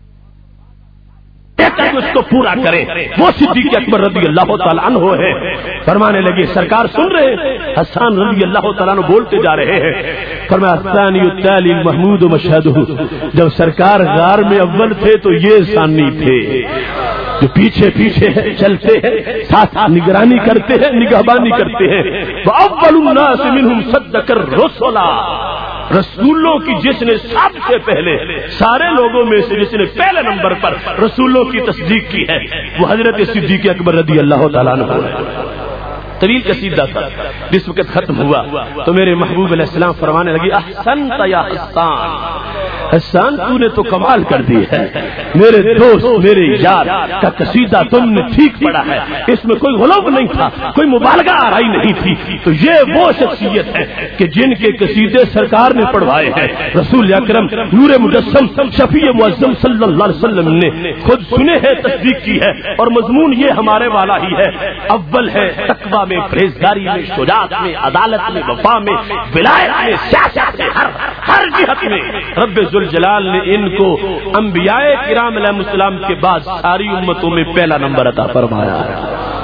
اس کو پورا کرے، وہ صدیق اکبر رضی اللہ تعالیٰ عنہ ہے۔ فرمانے لگے سرکار سن رہے، حسان رضی اللہ تعالیٰ عنہ بولتے جا رہے ہیں، فرمایا ثانی التالی محمود مشهده، جب سرکار غار میں اول تھے تو یہ ثانی تھے جو پیچھے پیچھے چلتے ہیں، ساتھ نگرانی کرتے ہیں، نگہبانی کرتے ہیں۔ وَأَوَّلُ النَّاسِ مِنْهُمْ صَدَّقَ الرُّسُلَ، رسولوں کی جس نے سب سے پہلے، سارے لوگوں میں سے جس نے پہلے نمبر پر رسولوں کی تصدیق کی ہے، وہ حضرت صدیق اکبر رضی اللہ تعالیٰ عنہ ہے۔ طویل قصیدہ تھا، جس وقت ختم ہوا تو میرے محبوب علیہ السلام فرمانے لگی احسنت یا حسان، حسان تو نے تو کمال کر دی ہے، میرے دوست میرے یار کا قصیدہ تم نے ٹھیک پڑھا ہے، اس میں کوئی غلو نہیں تھا، کوئی مبالغہ آرائی نہیں تھی۔ تو یہ وہ شخصیت ہے کہ جن کے قصیدے سرکار نے پڑھوائے ہیں، رسول اکرم نور مجسم شفیع معظم صلی اللہ علیہ وسلم نے خود سنے ہیں، تصدیق کی ہے، اور مضمون یہ ہمارے والا ہی ہے۔ اول ہے تقویٰ میں، پرہیزگاری میں، شجاعت میں، عدالت میں، وفا میں، ولایت میں، سیاست میں، ہر جہت میں رب ذوالجلال نے ان کو انبیاء کرام علیہ السلام کے بعد ساری امتوں میں پہلا نمبر عطا فرمایا ہے۔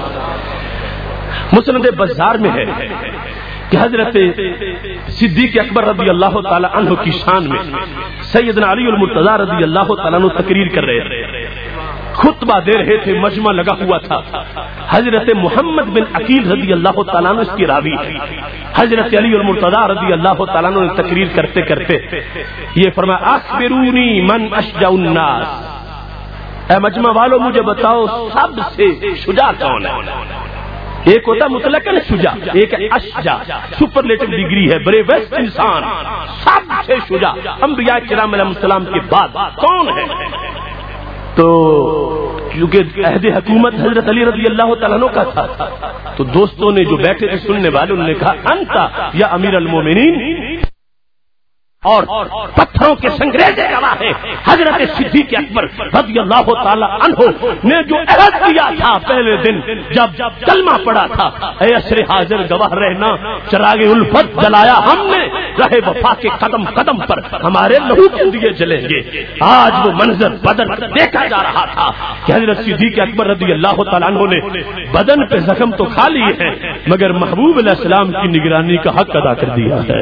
مسند بزار میں ہے کہ حضرت صدیق اکبر رضی اللہ تعالی عنہ کی شان میں سیدنا علی المرتضی رضی اللہ تعالیٰ عنہ تقریر کر رہے تھے، خطبہ دے رہے تھے، مجمع لگا ہوا تھا۔ حضرت محمد بن عقیل رضی اللہ تعالیٰ عنہ اس کی راوی، حضرت علی المرتضی رضی اللہ تعالیٰ عنہ نے تقریر کرتے کرتے یہ فرمایا اخبرونی من اشجع الناس، اے مجمع والوں مجھے بتاؤ سب سے شجاع کون ہے۔ ایک ہوتا مطلقاً شجاع، ایک اشجع سپرلیٹو ڈگری ہے، بڑے ویسٹ انسان، سب سے شجاع انبیاء کرام علیہ السلام کے بعد کون ہے؟ تو کیونکہ عہد حکومت حضرت علی رضی اللہ تعالیٰ عنہ کا تھا تو دوستوں نے جو بیٹھے تھے سننے والے، انہوں نے کہا انتا یا امیر المومنین، اور پتھروں کے سنگریزے گواہ ہیں حضرت صدیق اکبر رضی اللہ تعالی عنہ نے جو عہد کیا تھا پہلے دن جب کلمہ پڑا تھا، اے عصر حاضر گواہ رہنا، چراغ الفت جلایا ہم نے، رہے وفا کے قدم قدم پر ہمارے لہو کے دیے جلیں گے۔ آج وہ منظر بدن دیکھا جا رہا تھا کہ حضرت صدیق اکبر رضی اللہ تعالی عنہ نے بدن پہ زخم تو کھا لیے ہیں مگر محبوب علیہ السلام کی نگرانی کا حق ادا کر دیا ہے۔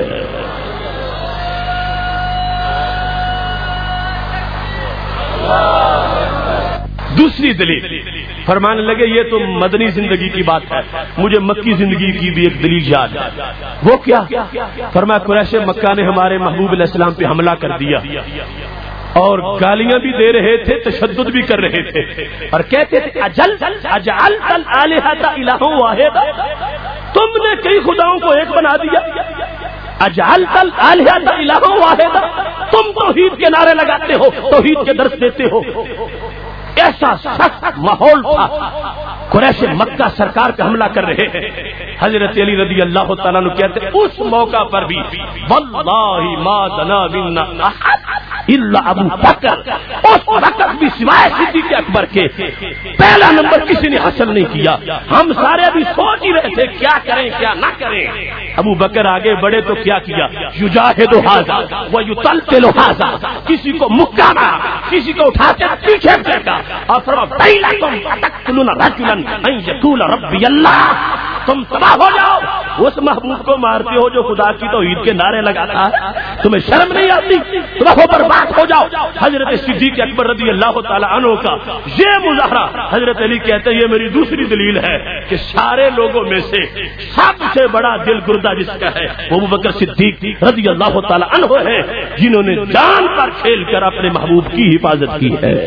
دوسری دلیل فرمانے لگے یہ تو مدنی زندگی کی بات ہے، مجھے مکی زندگی کی بھی ایک دلیل یاد ہے۔ وہ کیا؟ فرمایا قریش مکہ نے ہمارے محبوب علیہ السلام پہ حملہ کر دیا اور گالیاں بھی دے رہے تھے، تشدد بھی کر رہے تھے، اور کہتے تھے اجعلت الآلہۃ الہا واحدا، تم نے کئی خداؤں کو ایک بنا دیا، اجعلت الآلہۃ الہا واحدا، تم توحید کے نعرے لگاتے ہو، توحید کے درس دیتے ہو۔ ایسا سخت ماحول تھا، قریش مکہ سرکار کا حملہ کر رہے ہیں۔ حضرت علی رضی اللہ تعالیٰ عنہ کہتے اس موقع پر بھی واللہ ما دنا منا احد الا ابو بکر، اس وقت بھی سوائے صدیق اکبر کے پہلا نمبر کسی نے حاصل نہیں کیا۔ ہم سارے ابھی سوچ ہی رہے تھے کیا کریں کیا نہ کریں۔ ابو بکر آگے بڑھے تو کیا کیا، یجاہد ھذا ویطلطل ھذا، کسی کو مکہ مارا، کسی کو اٹھا کے پیچھے پھینکا، اور فرمایا بیلکم فتقتلون رجلا ان یقول ربی اللہ، تم تباہ ہو جاؤ، اس محبوب کو مارتے ہو جو خدا کی توحید کے نعرے لگاتا ہے، تمہیں شرم نہیں آتی، تباہ ہو برباد ہو جاؤ۔ حضرت صدیق اکبر رضی اللہ تعالی عنہ کا یہ مظاہرہ، حضرت علی کہتے ہیں یہ میری دوسری دلیل ہے کہ سارے لوگوں میں سے سب سے بڑا دل گردہ جس کا ہے وہ ابو بکر صدیق رضی اللہ تعالی عنہ ہے، جنہوں نے جان پر کھیل کر اپنے محبوب کی حفاظت کی ہے۔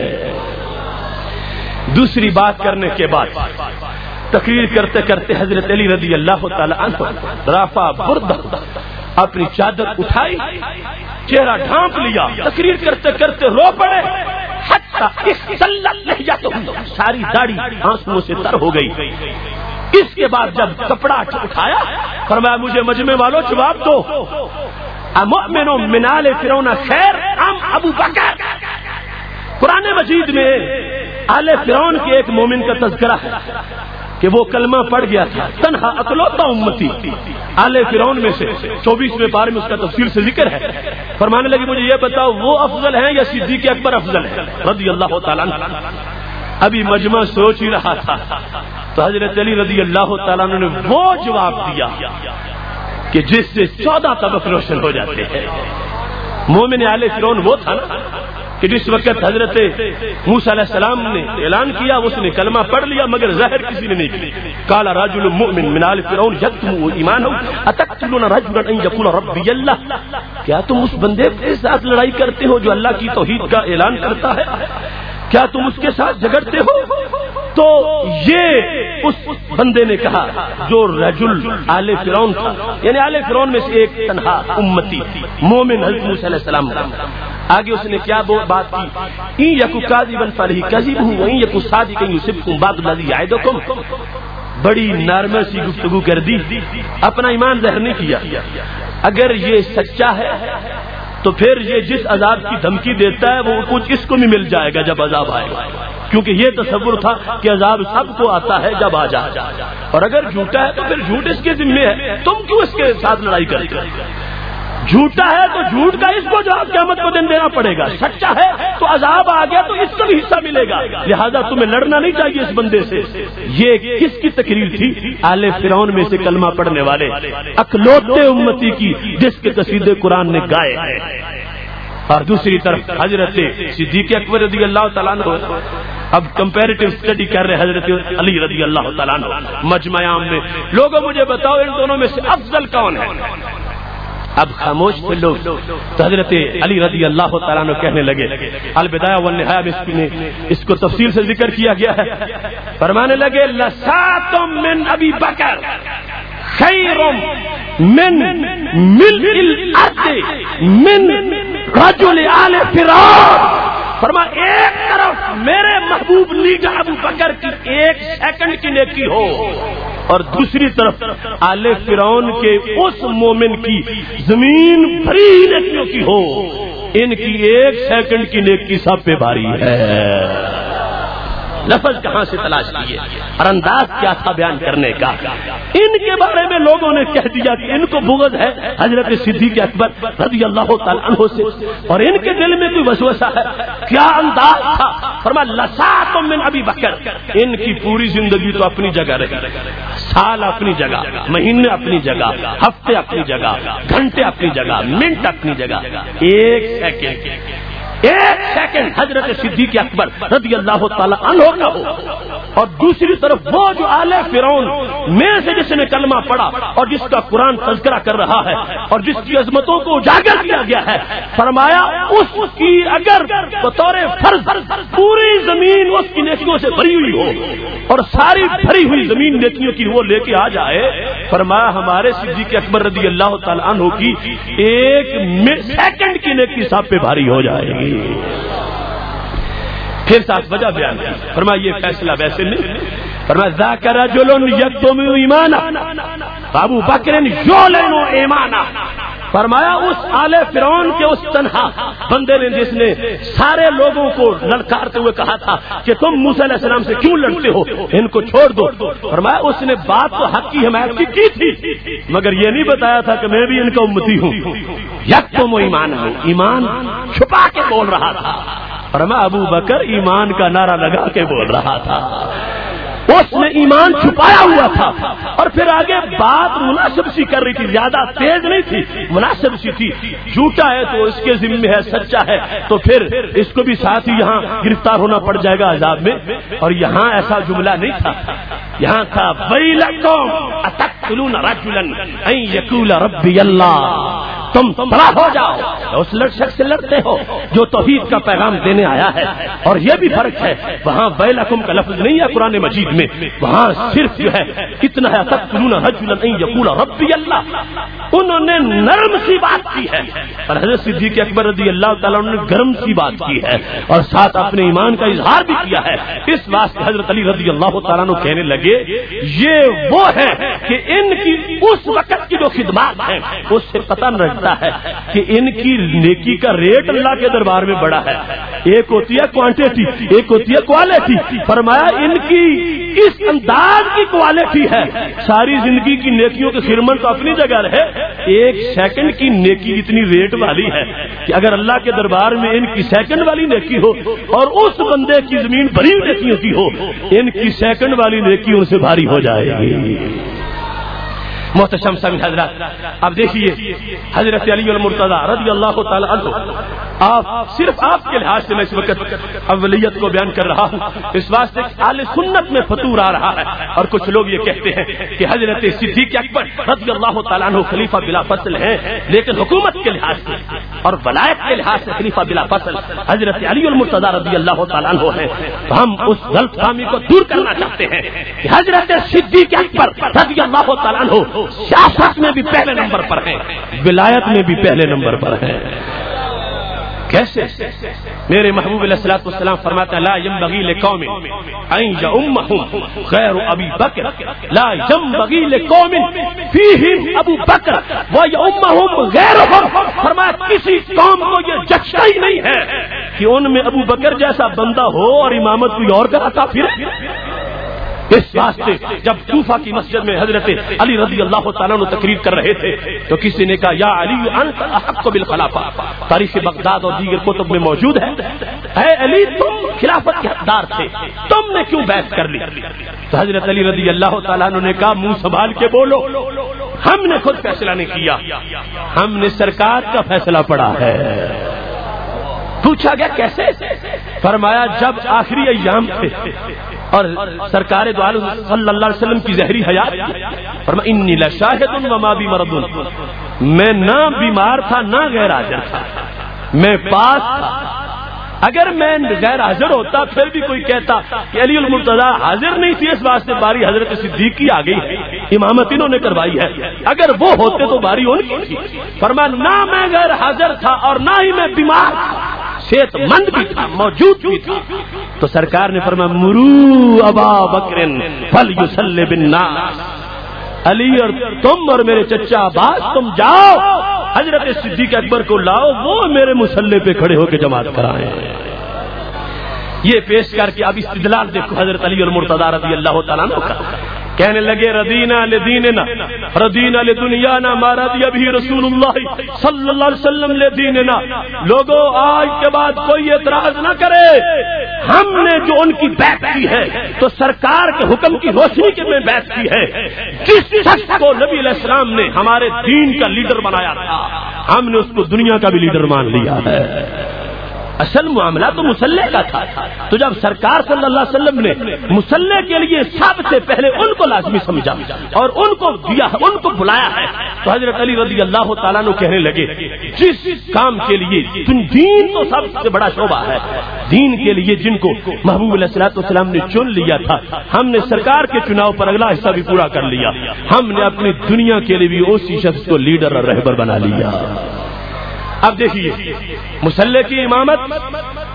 دوسری بات کرنے کے بعد تقریر کرتے کرتے حضرت علی رضی اللہ تعالی عنہ رافع بردہ، اپنی چادر اٹھائی، چہرہ ڈھانپ لیا، تقریر کرتے کرتے رو پڑے، حتی اختلت لحیتہ، ساری داڑھی آنسوؤں سے تر ہو گئی۔ اس کے بعد جب کپڑا اٹھایا فرمایا مجھے مجمع والوں جواب دو، امؤمن من آل فرعون خیر ام ابو بکر؟ قرآن مجید میں آل فرعون کے ایک مومن کا تذکرہ ہے کہ وہ کلمہ پڑھ گیا تھا، تنہا اکلوتا امتی، آل فرعون میں سے 24ویں پارے میں اس کا تفصیل سے ذکر ہے۔ فرمانے لگے مجھے یہ بتاؤ وہ افضل ہیں یا صدیق اکبر افضل ہے رضی اللہ تعالیٰ عنہ؟ ابھی مجمع سوچ ہی رہا تھا تو حضرت علی رضی اللہ تعالیٰ عنہ نے وہ جواب دیا کہ جس سے 14 طبق روشن ہو جاتے ہیں۔ مومن آل فرعون وہ تھا نا کہ جس وقت حضرت موسیٰ علیہ السلام نے اعلان کیا اس نے کلمہ پڑھ لیا مگر ظاہر کسی نے نہیں کی۔ قال رجل مؤمن من آل فرعون یکتم ایمانہ اتقتلون رجلا ان یقول ربی اللہ، کیا تم اس بندے کے ساتھ لڑائی کرتے ہو جو اللہ کی توحید کا اعلان کرتا ہے؟ کیا تم اس کے ساتھ جھگڑتے ہو؟ تو یہ اس بندے نے کہا جو رجل آل فرعون تھا، یعنی آل فرعون میں سے ایک تنہا امتی مومن حضرت موسیٰ علیہ السلام کا۔ آگے اس نے کیا بات کی، ان یکو کاذبا فلہ کذبہ وان یکو صادقا یصبکم بعض الذی یعدکم، بڑی نرم سی گفتگو کر دی، اپنا ایمان ظاہر نہیں کیا۔ اگر یہ سچا ہے تو پھر یہ جس عذاب کی دھمکی دیتا ہے وہ کچھ اس کو بھی مل جائے گا جب عذاب آئے گا، کیونکہ یہ تصور تھا کہ عذاب سب کو آتا ہے جب آ جائے، اور اگر جھوٹا ہے تو پھر جھوٹ اس کے ذمے ہے، تم کیوں اس کے ساتھ لڑائی کرتے ہو؟ جھوٹا ہے تو جھوٹ کا اس کو جواب قیامت کو دن دینا پڑے گا، سچا ہے تو عذاب آ گیا تو اس کو بھی حصہ ملے گا، لہذا تمہیں لڑنا نہیں چاہیے اس بندے سے۔ یہ کس کی تقریر تھی؟ آل فرعون میں سے کلمہ پڑھنے والے اکلوتے امتی کی جس کے قصیدے قرآن نے گائے ہیں۔ اور دوسری طرف حضرت صدیق اکبر رضی اللہ تعالیٰ عنہ اب کمپیریٹو اسٹڈی کر رہے حضرت علی رضی اللہ تعالیٰ عنہ مجمع عام میں، لوگوں مجھے بتاؤ ان دونوں میں سے افضل کون ہے؟ اب خاموش تھے لوگ تو حضرت علی رضی اللہ تعالیٰ عنہ کہنے لگے، البدایہ والنہایہ میں اس کو تفصیل سے ذکر کیا گیا ہے، فرمانے لگے لسات من ابی بکر خیر من ملء الارض من رجل آل فرعون۔ فرما ایک طرف میرے محبوب لیڈر ابو بکر کی 1 سیکنڈ کی نیکی ہو اور دوسری طرف آل فرعون کے اس مومن کی زمین بھری نیکیوں کی ہو، ان کی 1 سیکنڈ کی نیکی سب پہ بھاری ہے۔ لفظ کہاں سے تلاش کیے اور انداز کیا تھا بیان کرنے کا؟ ان کے بارے میں لوگوں نے کہہ دیا کہ ان کو بغض ہے حضرت صدیق اکبر رضی اللہ تعالی عنہ سے، اور ان کے دل میں کوئی وسوسہ ہے۔ کیا انداز تھا؟ فرمایا لسات من ابی بکر، ان کی پوری زندگی تو اپنی جگہ رہی، سال اپنی جگہ، مہینے اپنی جگہ، ہفتے اپنی جگہ، گھنٹے اپنی جگہ، منٹ اپنی جگہ، 1 سیکنڈ حضرت صدیق اکبر رضی اللہ تعالی عنہ کا ہو، اور دوسری طرف وہ جو آل فرعون میں سے جس نے کلمہ پڑھا اور جس کا قرآن تذکرہ کر رہا ہے اور جس کی عظمتوں کو اجاگر کیا گیا ہے، فرمایا اس کی اگر بطور فرض پوری زمین اس کی نیکیوں سے بھری ہوئی ہو اور ساری بھری ہوئی زمین نیکیوں کی وہ لے کے آ جائے، فرمایا ہمارے صدیق اکبر رضی اللہ تعالی عنہ کی 1 سیکنڈ کی نیکی سب پہ بھاری ہو جائے گی۔ پھر ساتھ وجہ بیان کی، فرمایا یہ فیصلہ ویسے نہیں، فرمایا ذاک رجل یکتم ایمانہ ابو بکر یعلن ایمانہ، فرمایا اس آل فرعون کے اس تنہا بندے نے جس نے سارے لوگوں کو للکارتے ہوئے کہا تھا کہ تم موسیٰ علیہ السلام سے کیوں لڑتے ہو، ان کو چھوڑ دو، فرمایا اس نے بات تو حق کی حمایت کی تھی، مگر یہ نہیں بتایا تھا کہ میں بھی ان کا امتی ہوں۔ یک تم ایمان ہوں، ایمان چھپا کے بول رہا تھا، فرمایا ابو بکر ایمان کا نعرہ لگا کے بول رہا تھا، اس نے ایمان چھپایا ہوا تھا۔ اور پھر آگے بات مناسب سی کر رہی تھی، زیادہ تیز نہیں تھی، مناسب سی تھی، جھوٹا ہے تو اس کے ذمہ ہے، سچا ہے تو پھر اس کو بھی ساتھ ہی یہاں گرفتار ہونا پڑ جائے گا عذاب میں۔ اور یہاں ایسا جملہ نہیں تھا، یہاں تھا ویلکم اتقتلون رجلا ان یقول ربی اللہ، تم تباہ ہو جاؤ اس شخص سے لڑتے ہو جو توحید کا پیغام دینے آیا ہے۔ اور یہ بھی فرق ہے، وہاں ویلکم کا لفظ نہیں ہے قرآن مجید میں، وہاں صرف جو ہے اتنا ہے تقتلون رجلا ان یقول ربی اللہ، انہوں نے نرم سی بات کی ہے، اور حضرت صدیق اکبر رضی اللہ تعالیٰ نے گرم سی بات کی ہے، اور ساتھ اپنے ایمان کا اظہار بھی کیا ہے۔ اس واسطے حضرت علی رضی اللہ تعالیٰ عنہ کہنے لگے یہ وہ ہے کہ ان کی اس وقت کی جو خدمات ہیں اس سے پتہ لگتا ہے کہ ان کی نیکی کا ریٹ اللہ کے دربار میں بڑا ہے، ایک ہوتی ہے کوانٹٹی، ایک ہوتی ہے کوالٹی۔ فرمایا ان کی اس انداز کی کوالٹی ہے، ساری زندگی کی نیکیوں کی خدمت تو اپنی جگہ رہے، ایک سیکنڈ کی نیکی اتنی ریٹ والی ہے کہ اگر اللہ کے دربار میں ان کی سیکنڈ والی نیکی ہو اور اس بندے کی زمین بھری نیکیوں کی ہو، ان کی سیکنڈ والی نیکی ان سے بھاری ہو جائے گی۔ محتشم سامعین حضرات، اب دیکھیے حضرت علی المرتضی رضی اللہ تعالی عنہ، آپ صرف آپ کے لحاظ سے میں اس وقت اولیت کو بیان کر رہا ہوں، اس واسطے اہل سنت میں فتور آ رہا ہے، اور کچھ لوگ یہ کہتے ہیں کہ حضرت صدیق اکبر رضی اللہ تعالیٰ عنہ خلیفہ بلا فصل ہیں، لیکن حکومت کے لحاظ سے اور ولایت کے لحاظ سے خلیفہ بلا فصل حضرت علی المرتضی رضی اللہ تعالیٰ عنہ ہیں۔ تو ہم اس غلط فہمی کو دور کرنا چاہتے ہیں کہ حضرت صدیق اکبر رضی اللہ تعالیٰ عنہ سیاست میں بھی پہلے نمبر پر ہیں، ولایت میں بھی پہلے نمبر پر ہیں۔ کیسے؟ میرے محبوب علیہ الصلوۃ والسلام فرماتے ہیں لا ينبغي لقوم ان يؤمهم غير ابي بکر، لا ينبغي لقوم فيهم ابو بکر ويؤمهم غيرهم، فرمایا کسی قوم کو یہ جچتا ہی نہیں ہے کہ ان میں ابو بکر جیسا بندہ ہو اور امامت کوئی اور کراتا پھرے۔ اس واسطے جب کوفہ کی مسجد میں حضرت علی رضی اللہ تعالیٰ عنہ تقریر کر رہے تھے تو کسی نے کہا یا علی انت احق بالخلافہ، تاریخ بغداد اور دیگر کتب میں موجود ہے، اے علی تم خلافت کے حقدار تھے، تم نے کیوں بیعت کر لی؟ تو حضرت علی رضی اللہ تعالیٰ عنہ نے کہا منہ سنبھال کے بولو، ہم نے خود فیصلہ نہیں کیا، ہم نے سرکار کا فیصلہ پڑھا ہے۔ پوچھا گیا کیسے؟ فرمایا جب آخری ایام تھے اور سرکار دو عالم صلی اللہ علیہ وسلم کی زہری حیات، فرمایا انی لشاہد وما بی مرض، میں نہ بیمار تھا نہ غیر حاضر تھا، میں پاس تھا۔ اگر میں غیر حاضر ہوتا پھر بھی کوئی کہتا کہ علی المرتضی حاضر نہیں تھی اس واسطے باری حضرت صدیق کی آ گئی ہے، امامت انہوں نے کروائی ہے، اگر وہ ہوتے تو باری ان کی تھی۔ فرمایا نہ میں غیر حاضر تھا اور نہ ہی میں بیمار تھا، صحت مند بھی تھا، موجود بھی تھا۔ تو سرکار نے فرمایا مرو ابا بکر فلیصلی بالناس، علی اور تم اور میرے چچا عباس تم جاؤ حضرت صدیق اکبر کو لاؤ، وہ میرے مصلی پہ کھڑے ہو کے جماعت کرائیں۔ یہ پیش کر کے اب استدلال دیکھو حضرت علی المرتضی رضی اللہ تعالیٰ عنہ کا، کہنے لگے ردینا لدیننا ردینا لدنیانا ما رضی بھی رسول اللہ صلی اللہ علیہ وسلم لدیننا۔ لوگوں آج کے بعد کوئی اعتراض نہ کرے، ہم نے جو ان کی بیعت کی ہے تو سرکار کے حکم کی روشنی کے میں بیعت کی ہے۔ جس شخص کو نبی علیہ السلام نے ہمارے دین کا لیڈر بنایا تھا ہم نے اس کو دنیا کا بھی لیڈر مان لیا ہے۔ اصل معاملہ تو مسلح کا تھا، تو جب سرکار صلی اللہ علیہ وسلم نے مسلح کے لیے سب سے پہلے ان کو لازمی سمجھا اور ان کو دیا، ان کو بلایا ہے، تو حضرت علی رضی اللہ تعالیٰ عنہ کہنے لگے جس کام کے لیے دین تو سب سے بڑا شعبہ ہے، دین کے لیے جن کو محبوب علیہ الصلوۃ والسلام نے چن لیا تھا، ہم نے سرکار کے چناؤ پر اگلا حصہ بھی پورا کر لیا، ہم نے اپنی دنیا کے لیے بھی اسی شخص کو لیڈر اور رہبر بنا لیا۔ اب دیکھیے مسلح کی امامت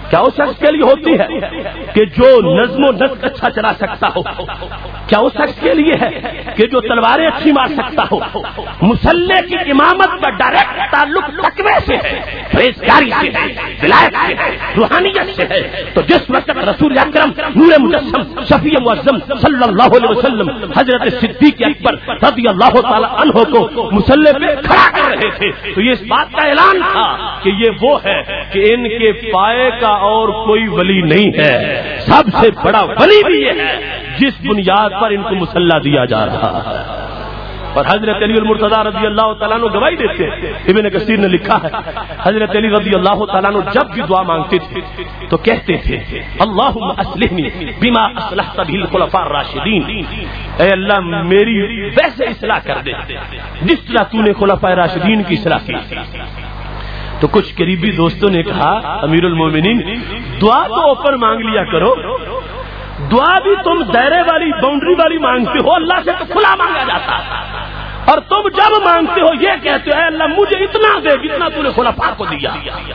کیا اس شخص کے لیے ہوتی ہے کہ جو نظم و نسق اچھا چلا سکتا ہو؟ کیا اس شخص کے لیے ہے کہ جو تلواریں اچھی مار سکتا ہو؟ مسلح کی امامت کا ڈائریکٹ تعلق تقوی سے ہے، پرہیزگاری سے ہے، ولایت سے ہے، روحانیت سے ہے۔ تو جس وقت رسول اکرم نور مجسم شفیع معظم صلی اللہ علیہ وسلم حضرت صدیق اکبر رضی اللہ تعالی عنہ کو مسلح پہ کھڑا کر رہے تھے تو یہ اس بات کا اعلان تھا کہ یہ وہ ہے کہ ان کے پائے کا اور کوئی ولی نہیں ہے، سب سے بڑا ولی بھی یہ ہے جس بنیاد پر ان کو مسلح دیا جا رہا ہے۔ اور حضرت علی المرتضی رضی اللہ تعالیٰ عنہ گواہی دیتے ہیں، ابن کثیر نے لکھا ہے حضرت علی رضی اللہ تعالیٰ عنہ جب بھی دعا مانگتے تھے تو کہتے تھے اللہم اصلحنی بما اصلحت به الخلفاء الراشدین، اے اللہ میری ویسے اصلاح کر دے جس طرح تو نے خلفاء راشدین کی اصلاح کی۔ تو کچھ قریبی دوستوں نے کہا امیر المومنین دعا تو اوپر مانگ لیا کرو، دعا بھی تم دائرے والی باؤنڈری والی مانگتے ہو، اللہ سے تو کھلا مانگا جاتا ہے، اور تم جب مانگتے ہو یہ کہتے ہو اے اللہ مجھے اتنا دے جتنا تو نے خلفاء کو دیا،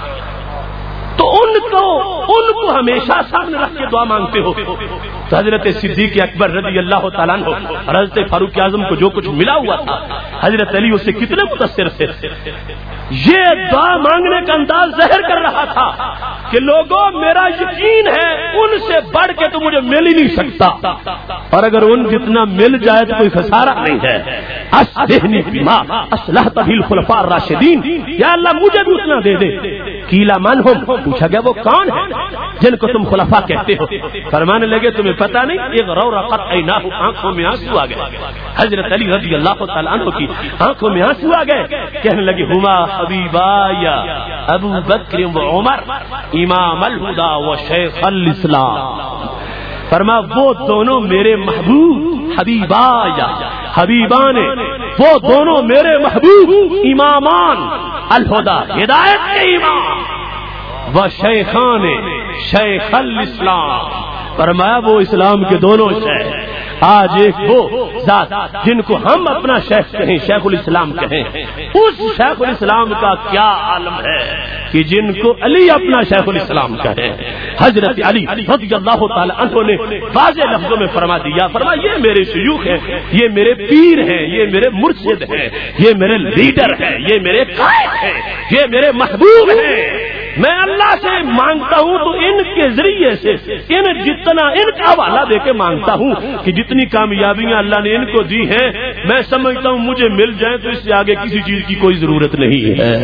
تو ان کو ہمیشہ سامنے رکھ کے دعا مانگتے ہو۔ تو حضرت صدیق اکبر رضی اللہ تعالیٰ عنہ حضرت فاروق اعظم کو جو کچھ ملا ہوا تھا حضرت علی اس سے کتنے متاثر تھے، یہ دعا مانگنے کا انداز ظاہر کر رہا تھا کہ لوگوں میرا یقین ہے ان سے بڑھ کے تو مجھے مل ہی نہیں سکتا، اور اگر ان جتنا مل جائے تو کوئی خسارہ نہیں ہے۔ اصلحنی بما اصلحت به الخلفاء الراشدین، یا اللہ مجھے بھی اتنا دے دے۔ قیل من ہم، پوچھا گیا وہ کون ہے جن کو تم خلفاء کہتے ہو؟ فرمانے لگے تمہیں پتہ نہیں، اغرورقت عیناہ، آنکھوں میں آنسو آ گئے، حضرت علی رضی اللہ تعالی عنہ کی آنکھوں میں آنسو آ گئے، کہنے لگے ہما حبیبا یا ابو بکر و عمر امام الہدی و شیخ الاسلام، فرما وہ دونوں میرے محبوب حبیبا یا حبیبان، وہ دونوں میرے محبوب امامان الہدی ہدایت کے امام و شیخان شیخ الاسلام، فرمایا وہ اسلام کے دونوں شیخ۔ آج ایک وہ ذات جن کو ہم اپنا شیخ کہیں، شیخ الاسلام کہیں، اس شیخ الاسلام کا کیا عالم ہے کہ جن کو علی اپنا شیخ الاسلام کہیں۔ حضرت علی رضی اللہ تعالی عنہ نے واضح لفظوں میں فرما دیا، فرمایا یہ میرے شیوخ ہیں، یہ میرے پیر ہیں، یہ میرے مرشد ہیں، یہ میرے لیڈر ہیں، یہ میرے قائد ہیں، یہ میرے محبوب ہیں۔ میں اللہ سے مانگتا ہوں تو ان کے ذریعے سے جتنا ان کا حوالہ دے کے مانگتا ہوں کہ جتنی کامیابیاں اللہ نے ان کو دی ہیں میں سمجھتا ہوں مجھے مل جائیں تو اس سے آگے کسی چیز کی کوئی ضرورت نہیں ہے۔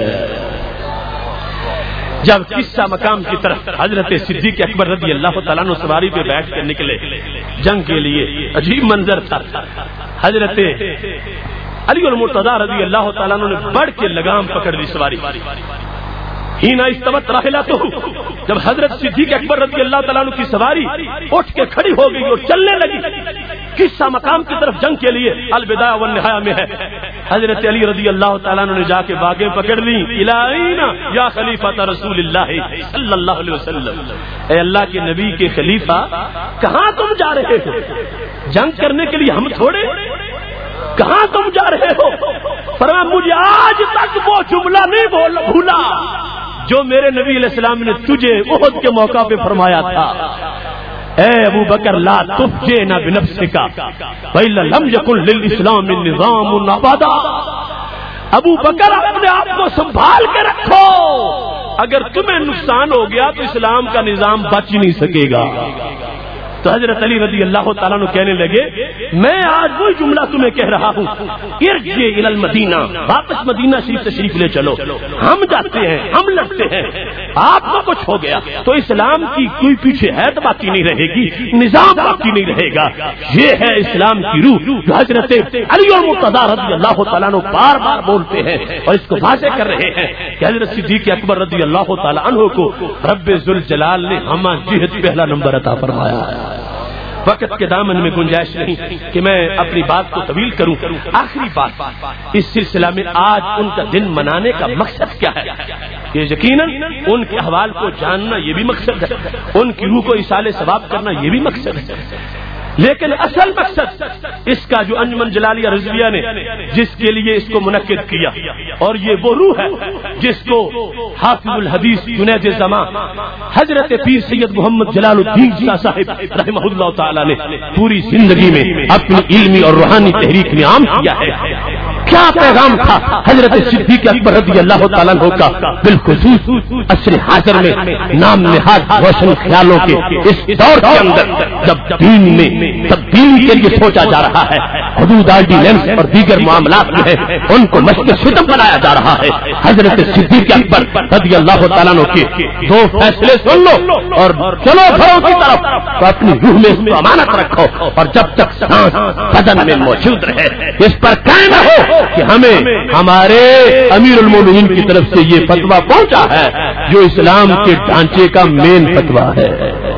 جب قصہ مقام کی طرف حضرت صدیق اکبر رضی اللہ تعالیٰ عنہ سواری پہ بیٹھ کر نکلے جنگ کے لیے، عجیب منظر تھا۔ حضرت علی المرتضی رضی اللہ تعالیٰ عنہ نے بڑھ کے لگام پکڑ لی سواری، ہینا استوت راحلتہ، جب حضرت صدیق اکبر رضی اللہ تعالیٰ عنہ کی سواری اٹھ کے کھڑی ہو گئی اور چلنے لگی قصہ مقام کی طرف جنگ کے لیے، الوداع والنہایہ میں ہے، حضرت علی رضی اللہ تعالیٰ عنہ نے جا کے باگیں پکڑ لی، الہینا یا خلیفۃ رسول اللہ صلی اللہ علیہ وسلم، اے اللہ کے نبی کے خلیفہ کہاں تم جا رہے ہو؟ جنگ کرنے کے لیے ہم تھوڑے، کہاں تم جا رہے ہو؟ فرمایا مجھے آج تک وہ جملہ نہیں بھولا جو میرے نبی علیہ السلام نے تجھے احد کے موقع پہ فرمایا تھا، اے ابو بکر لا تفجینا بنفسک وإلا لم یکن للاسلام نظام ابدا، ابو بکر اپنے آپ کو سنبھال کے رکھو، اگر تمہیں نقصان ہو گیا تو اسلام کا نظام بچ نہیں سکے گا۔ تو حضرت علی رضی اللہ تعالیٰ عنہ کہنے لگے میں آج وہی جملہ تمہیں کہہ رہا ہوں، ارجع الی المدینہ، واپس مدینہ شریف تشریف لے چلو، ہم جاتے ہیں، ہم لڑتے ہیں، آپ کو کچھ ہو گیا تو اسلام کی کوئی پیچھے حید باقی نہیں رہے گی، نظام باقی نہیں رہے گا۔ یہ ہے اسلام کی روح جو حضرت علی المرتضی رضی اللہ تعالیٰ عنہ بار بار بولتے ہیں اور اس کو واضح کر رہے ہیں کہ حضرت صدیق اکبر رضی اللہ تعالیٰ عنہ کو رب ذوالجلال نے ہمہ جہت پہلا نمبر عطا فرمایا ہے۔ وقت کے دامن میں گنجائش نہیں کہ میں اپنی بات کو طویل کروں۔ آخری بات اس سلسلہ میں، آج ان کا دن منانے کا مقصد کیا ہے؟ کہ یقیناً ان کے احوال کو جاننا یہ بھی مقصد ہے، ان کی روح کو ایصال ثواب کرنا یہ بھی مقصد ہے۔ لیکن اصل مقصد اس کا جو انجمن جلالیہ رضویہ نے جس کے لیے اس کو منعقد کیا، اور یہ وہ روح ہے جس کو حافظ الحدیث جنید زمان حضرت پیر سید محمد جلال الدین شاہ صاحب رحمہ اللہ تعالی نے پوری زندگی میں اپنی علمی اور روحانی تحریک میں عام کیا ہے۔ کیا پیغام تھا حضرت صدیق اکبر رضی اللہ تعالیٰ عنہ کا بالخصوص عصر حاضر میں نام نہاد روشن خیالوں کے اس دور کے اندر جب دین میں تبدیلی کے لیے سوچا جا رہا ہے، حدود آرڈیننس اور دیگر معاملات جو ہیں ان کو مشق ستم بنایا جا رہا ہے، حضرت صدیق اکبر رضی اللہ تعالیٰ عنہ کے دو فیصلے سن لو اور چلو گھروں کی طرف، تو اپنی روح میں اس کو امانت رکھو اور جب تک سانس بدن میں موجود رہے اس پر قائم رہو کہ ہمیں ہمارے امیر المومنین کی طرف سے یہ فتویٰ پہنچا ہے جو اسلام کے ڈھانچے کا مین فتویٰ ہے۔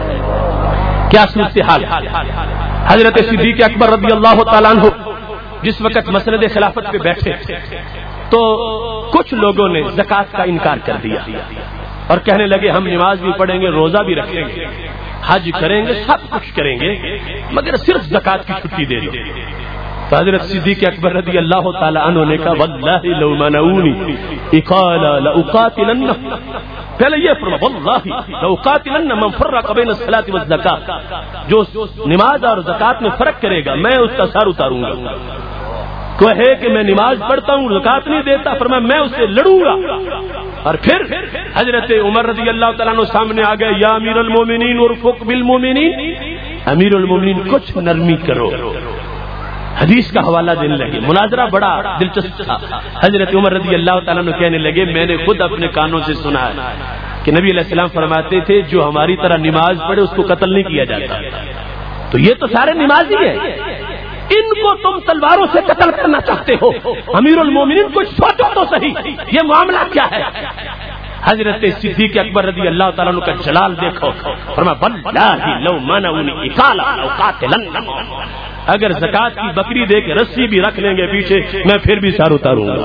کیا صورتحال حضرت صدیق اکبر رضی اللہ تعالیٰ عنہ جس وقت مسند خلافت پہ بیٹھے تو کچھ لوگوں نے زکوٰۃ کا انکار کر دیا اور کہنے لگے ہم نماز بھی پڑھیں گے، روزہ بھی رکھیں گے، حج کریں گے، سب کچھ کریں گے، مگر صرف زکوٰۃ کی چھٹی دے دو۔ تو حضرت صدیق اکبر رضی اللہ تعالی عنہ نے کہا واللہ لو منعونی اقال لاقاتلن، پہلے یہ فرمایا واللہ لاقاتلن من فرق بین الصلاۃ والزکاۃ، جو نماز اور زکوٰۃ میں فرق کرے گا میں اس کا سر اتاروں گا۔ کہے کہ میں نماز پڑھتا ہوں زکوٰۃ نہیں دیتا، فرمایا میں اس سے لڑوں گا۔ اور پھر حضرت عمر رضی اللہ تعالیٰ عنہ سامنے آ گئے، یا امیر المومنین ارفق بالمومنین، امیر المومنین کچھ نرمی کرو، حدیث کا حوالہ دینے لگے۔ مناظرہ بڑا دلچسپ تھا۔ حضرت عمر رضی اللہ تعالیٰ عنہ کہنے لگے میں نے خود اپنے کانوں سے سنا ہے کہ نبی علیہ السلام فرماتے تھے جو ہماری طرح نماز پڑھے اس کو قتل نہیں کیا جاتا، تو یہ تو سارے نمازی ہیں، ان کو تم تلواروں سے قتل کرنا چاہتے ہو، امیر المومنین کو سوچو تو صحیح یہ معاملہ کیا ہے۔ حضرت صدیق اکبر رضی اللہ تعالیٰ عنہ کا جلال دیکھو، فرمایا واللہ لو منعونی اقالا لاقاتلن، اگر زکوٰۃ کی بکری دے کے رسی بھی رکھ لیں گے پیچھے میں پھر بھی سر اتاروں گا۔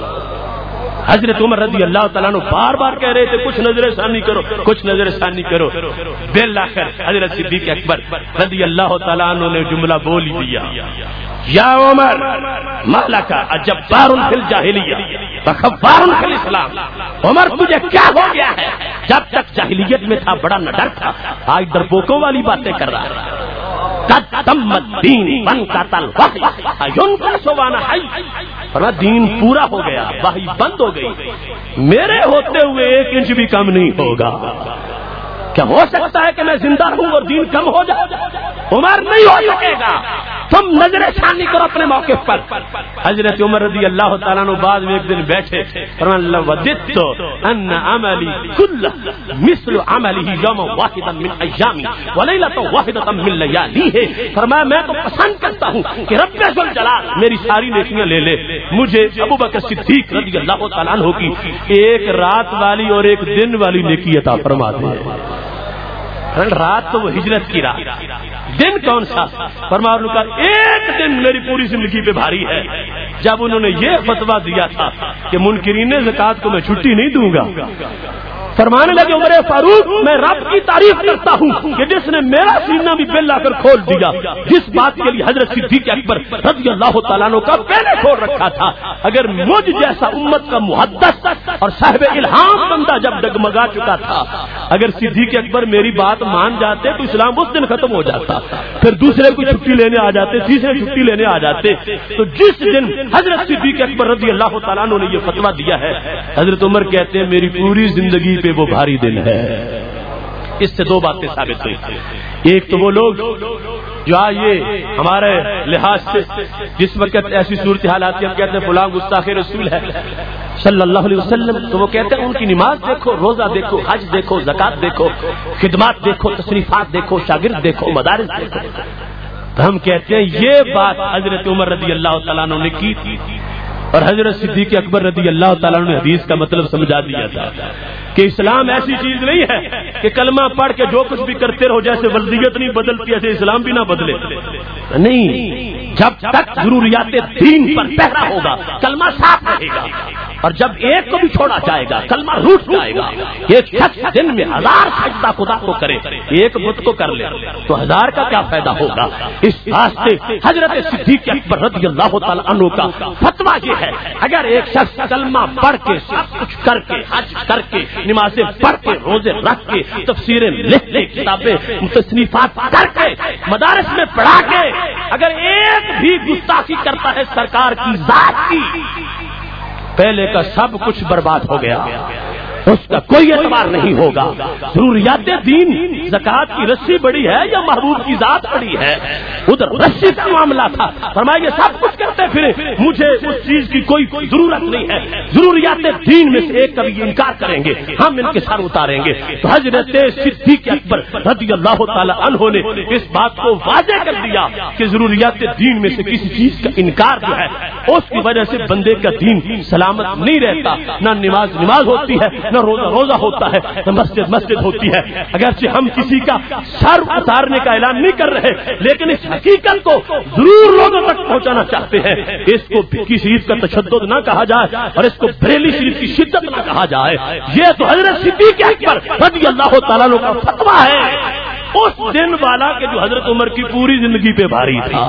حضرت عمر رضی اللہ تعالیٰ عنہ بار بار کہہ رہے تھے کچھ نظر ثانی کرو، کچھ نظر ثانی کرو، بالآخر حضرت صدیق اکبر رضی اللہ تعالیٰ عنہ نے جملہ بول دیا، یا عمر مالک اجبار فی الجاہلیہ وخوار فی الاسلام، عمر تجھے کیا ہو گیا ہے؟ جب تک جاہلیت میں تھا بڑا نہ ڈر تھا، آج ڈرپوکوں والی باتیں کر رہا ہے۔ قد تم الدین وانقطع الوحی ينقص وانا حی، فرمایا دین پورا ہو گیا، وحی بند ہو گئی، میرے ہوتے ہوئے 1 انچ بھی کم نہیں ہوگا۔ کیا ہو سکتا ہے کہ میں زندہ رہوں اور دین کم ہو جائے؟ عمر نہیں ہو سکے گا، تم نظر ثانی کرو اپنے موقف پر۔ حضرت عمر رضی اللہ تعالیٰ عنہ بعد میں ایک دن بیٹھے، فرمایا وددت ان عملی کل مثل عمله یوم واحدا من ایامی ولیلۃ واحدۃ من لیالیہ، فرمایا میں تو پسند کرتا ہوں کہ رب ذوالجلال میری ساری نیکیاں لے لے، مجھے ابوبکر صدیق رضی اللہ تعالیٰ عنہ کی ایک رات والی اور ایک دن والی نیکی عطا فرما دے۔ رات تو وہ ہجرت کی رات، دن کون سا؟ فرمایا ان کا ایک دن میری پوری زندگی پہ بھاری ہے۔ جب انہوں نے یہ فتویٰ دیا تھا کہ منکرین زکوٰۃ کو میں چھٹی نہیں دوں گا، فرمانے لگے عمر فاروق میں رب کی تعریف کرتا ہوں کہ جس نے میرا سینہ بھی بل لا کر کھول دیا، جس بات کے لیے حضرت صدیق اکبر رضی اللہ تعالیٰ عنہ کا پہلے کھول رکھا تھا، اگر مجھ جیسا امت کا محدث اور صاحب الہام بندہ جب ڈگمگا چکا تھا، اگر صدیق اکبر میری بات مان جاتے تو اسلام اس دن ختم ہو جاتا، پھر دوسرے کو چھٹی لینے آ جاتے، تیسرے چھٹی لینے آ جاتے۔ تو جس دن حضرت صدیق اکبر رضی اللہ تعالیٰ عنہ نے یہ فتویٰ دیا ہے، حضرت عمر کہتے ہیں میری پوری زندگی پہ وہ بھاری دن ہے۔ اس سے 2 باتیں ثابت ہوئی، ایک تو وہ لوگ جو یہ ہمارے لحاظ سے جس وقت ایسی صورتحال آتی ہے ہم کہتے ہیں فلاں گستاخ رسول ہے صلی اللہ علیہ وسلم، تو وہ کہتے ہیں ان کی نماز دیکھو، روزہ دیکھو، حج دیکھو، زکوٰۃ دیکھو، خدمات دیکھو، تصنیفات دیکھو، شاگرد دیکھو، مدارس دیکھو۔ تو ہم کہتے ہیں یہ بات حضرت عمر رضی اللہ تعالیٰ عنہ نے کی تھی، اور حضرت صدیق اکبر رضی اللہ تعالیٰ عنہ نے حدیث کا مطلب سمجھا دیا تھا کہ اسلام ایسی چیز نہیں ہے کہ کلمہ پڑھ کے جو کچھ بھی کرتے رہو، جیسے وردیت نہیں بدلتی ایسے اسلام بھی نہ بدلے، نہیں، جب تک ضروریات دین پر پہرا ہوگا کلمہ صاف رہے گا۔ اور جب ایک کو بھی چھوڑا جائے گا کلمہ روٹ جائے گا. ایک شخص دن میں 1000 سجدہ خدا کو کرے, ایک بت کو کر لے تو 1000 کا کیا فائدہ ہوگا. اس واسطے حضرت صدیق اکبر رضی اللہ تعالی عنہ کا فتویٰ یہ ہے, اگر ایک شخص کلمہ پڑھ کے سب کچھ کر کے حج کر کے نمازیں پڑھ کے روزے رکھ کے تفسیریں لکھ کے کتابیں تصنیفات کر کے مدارس میں پڑھا کے اگر ایک بھی گستاخی کرتا ہے سرکار کی ذات کی, پہلے کا سب کچھ برباد ہو گیا, اس کا کوئی اعتبار نہیں ہوگا. ضروریات دین زکوٰۃ کی رسی بڑی ہے یا محبوب کی ذات بڑی ہے؟ ادھر رسی کا معاملہ تھا, فرمایا یہ سب کچھ کرتے پھرے, مجھے اس چیز کی کوئی ضرورت نہیں ہے. ضروریات دین میں سے ایک کبھی انکار کریں گے ہم ان کے سر اتاریں گے. تو حضرت صدیق اکبر رضی اللہ تعالی عنہ نے اس بات کو واضح کر دیا کہ ضروریات دین میں سے کسی چیز کا انکار جو ہے اس کی وجہ سے بندے کا دین سلامت نہیں رہتا. نہ نماز ہوتی ہے, نہ روزہ ہوتا ہے, نہ مسجد ہوتی ہے. اگرچہ ہم کسی کا سر اتارنے کا اعلان نہیں کر رہے, لیکن اس حقیقت کو ضرور لوگوں تک پہنچانا چاہتے ہیں. اس کو فقی شریف کا تشدد نہ کہا جائے اور اس کو بریلی شریف کی شدت نہ کہا جائے. یہ تو حضرت صدیق اکبر رضی اللہ تعالیٰ عنہ کا فتویٰ ہے, اس دن والا کہ جو حضرت عمر کی پوری زندگی پہ بھاری تھا.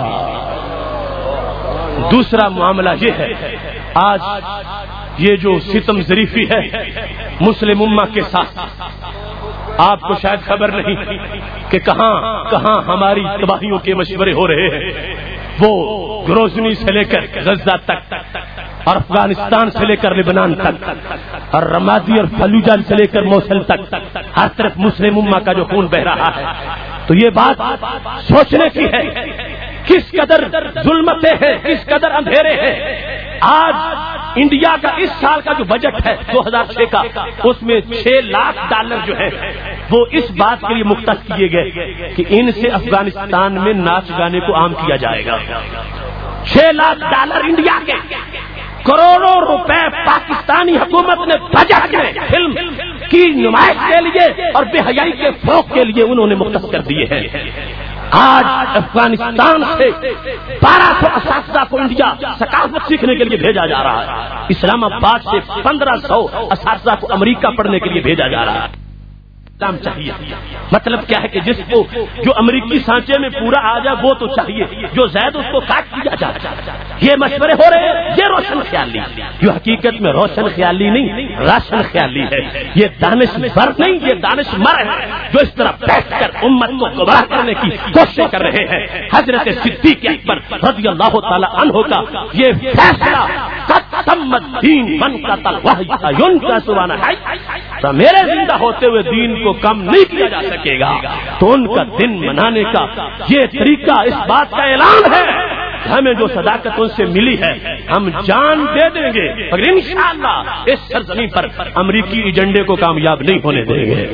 دوسرا معاملہ یہ ہے, آج یہ جو ستم ظریفی ہے مسلم امہ کے ساتھ, آپ کو شاید خبر نہیں کہ کہاں کہاں ہماری تباہیوں کے مشورے ہو رہے ہیں. وہ گروزنی سے لے کر غزہ تک اور افغانستان سے لے کر لبنان تک اور رمادی اور فلوجہ سے لے کر موصل تک ہر طرف مسلم امہ کا جو خون بہ رہا ہے. تو یہ بات سوچنے کی ہے کس قدر ظلمتیں ہیں, کس قدر اندھیرے ہیں. آج انڈیا کا اس سال کا جو بجٹ ہے 2006 کا, اس میں $6 لاکھ جو ہے وہ اس بات کے لیے مختص کیے گئے کہ ان سے افغانستان میں ناچ گانے کو عام کیا جائے گا. $6 لاکھ انڈیا کے, کروڑوں روپے پاکستانی حکومت نے بجٹ میں فلم کی نمائش کے لیے اور بے حیائی کے فوق کے لیے انہوں نے مختص کر دیے ہیں. آج افغانستان سے 1200 اساتذہ کو انڈیا ثقافت سیکھنے کے لیے بھیجا جا رہا ہے. اسلام آباد سے 1500 اساتذہ کو امریکہ پڑھنے کے لیے بھیجا جا رہا ہے. اسلام چاہیے, مطلب کیا ہے کہ جس کو جو امریکی سانچے میں پورا آ جائے وہ تو چاہیے, جو زائد اس کو کاٹ دیا جائے. یہ مشورے ہو رہے ہیں, یہ روشن خیالی, جو حقیقت میں روشن خیالی نہیں راشن خیالی ہے. یہ دانش ور نہیں, یہ دانش مر ہے جو اس طرح بیٹھ کر امت کو گمراہ کرنے کی کوشش کر رہے ہیں. حضرت صدیق اکبر رضی اللہ تعالی عنہ کا یہ فیصلہ قسم الدین من قتل وحی ينقص وانا حی, تو میرے زندہ ہوتے ہوئے دین کو کم نہیں کیا جا سکے گا. تو ان کا دن منانے کا یہ طریقہ اس بات کا اعلان ہے, ہمیں جو صداقت ان سے ملی ہے ہم جان دے دیں گے, مگر انشاءاللہ اس سرزمین پر امریکی ایجنڈے کو کامیاب نہیں ہونے دیں گے.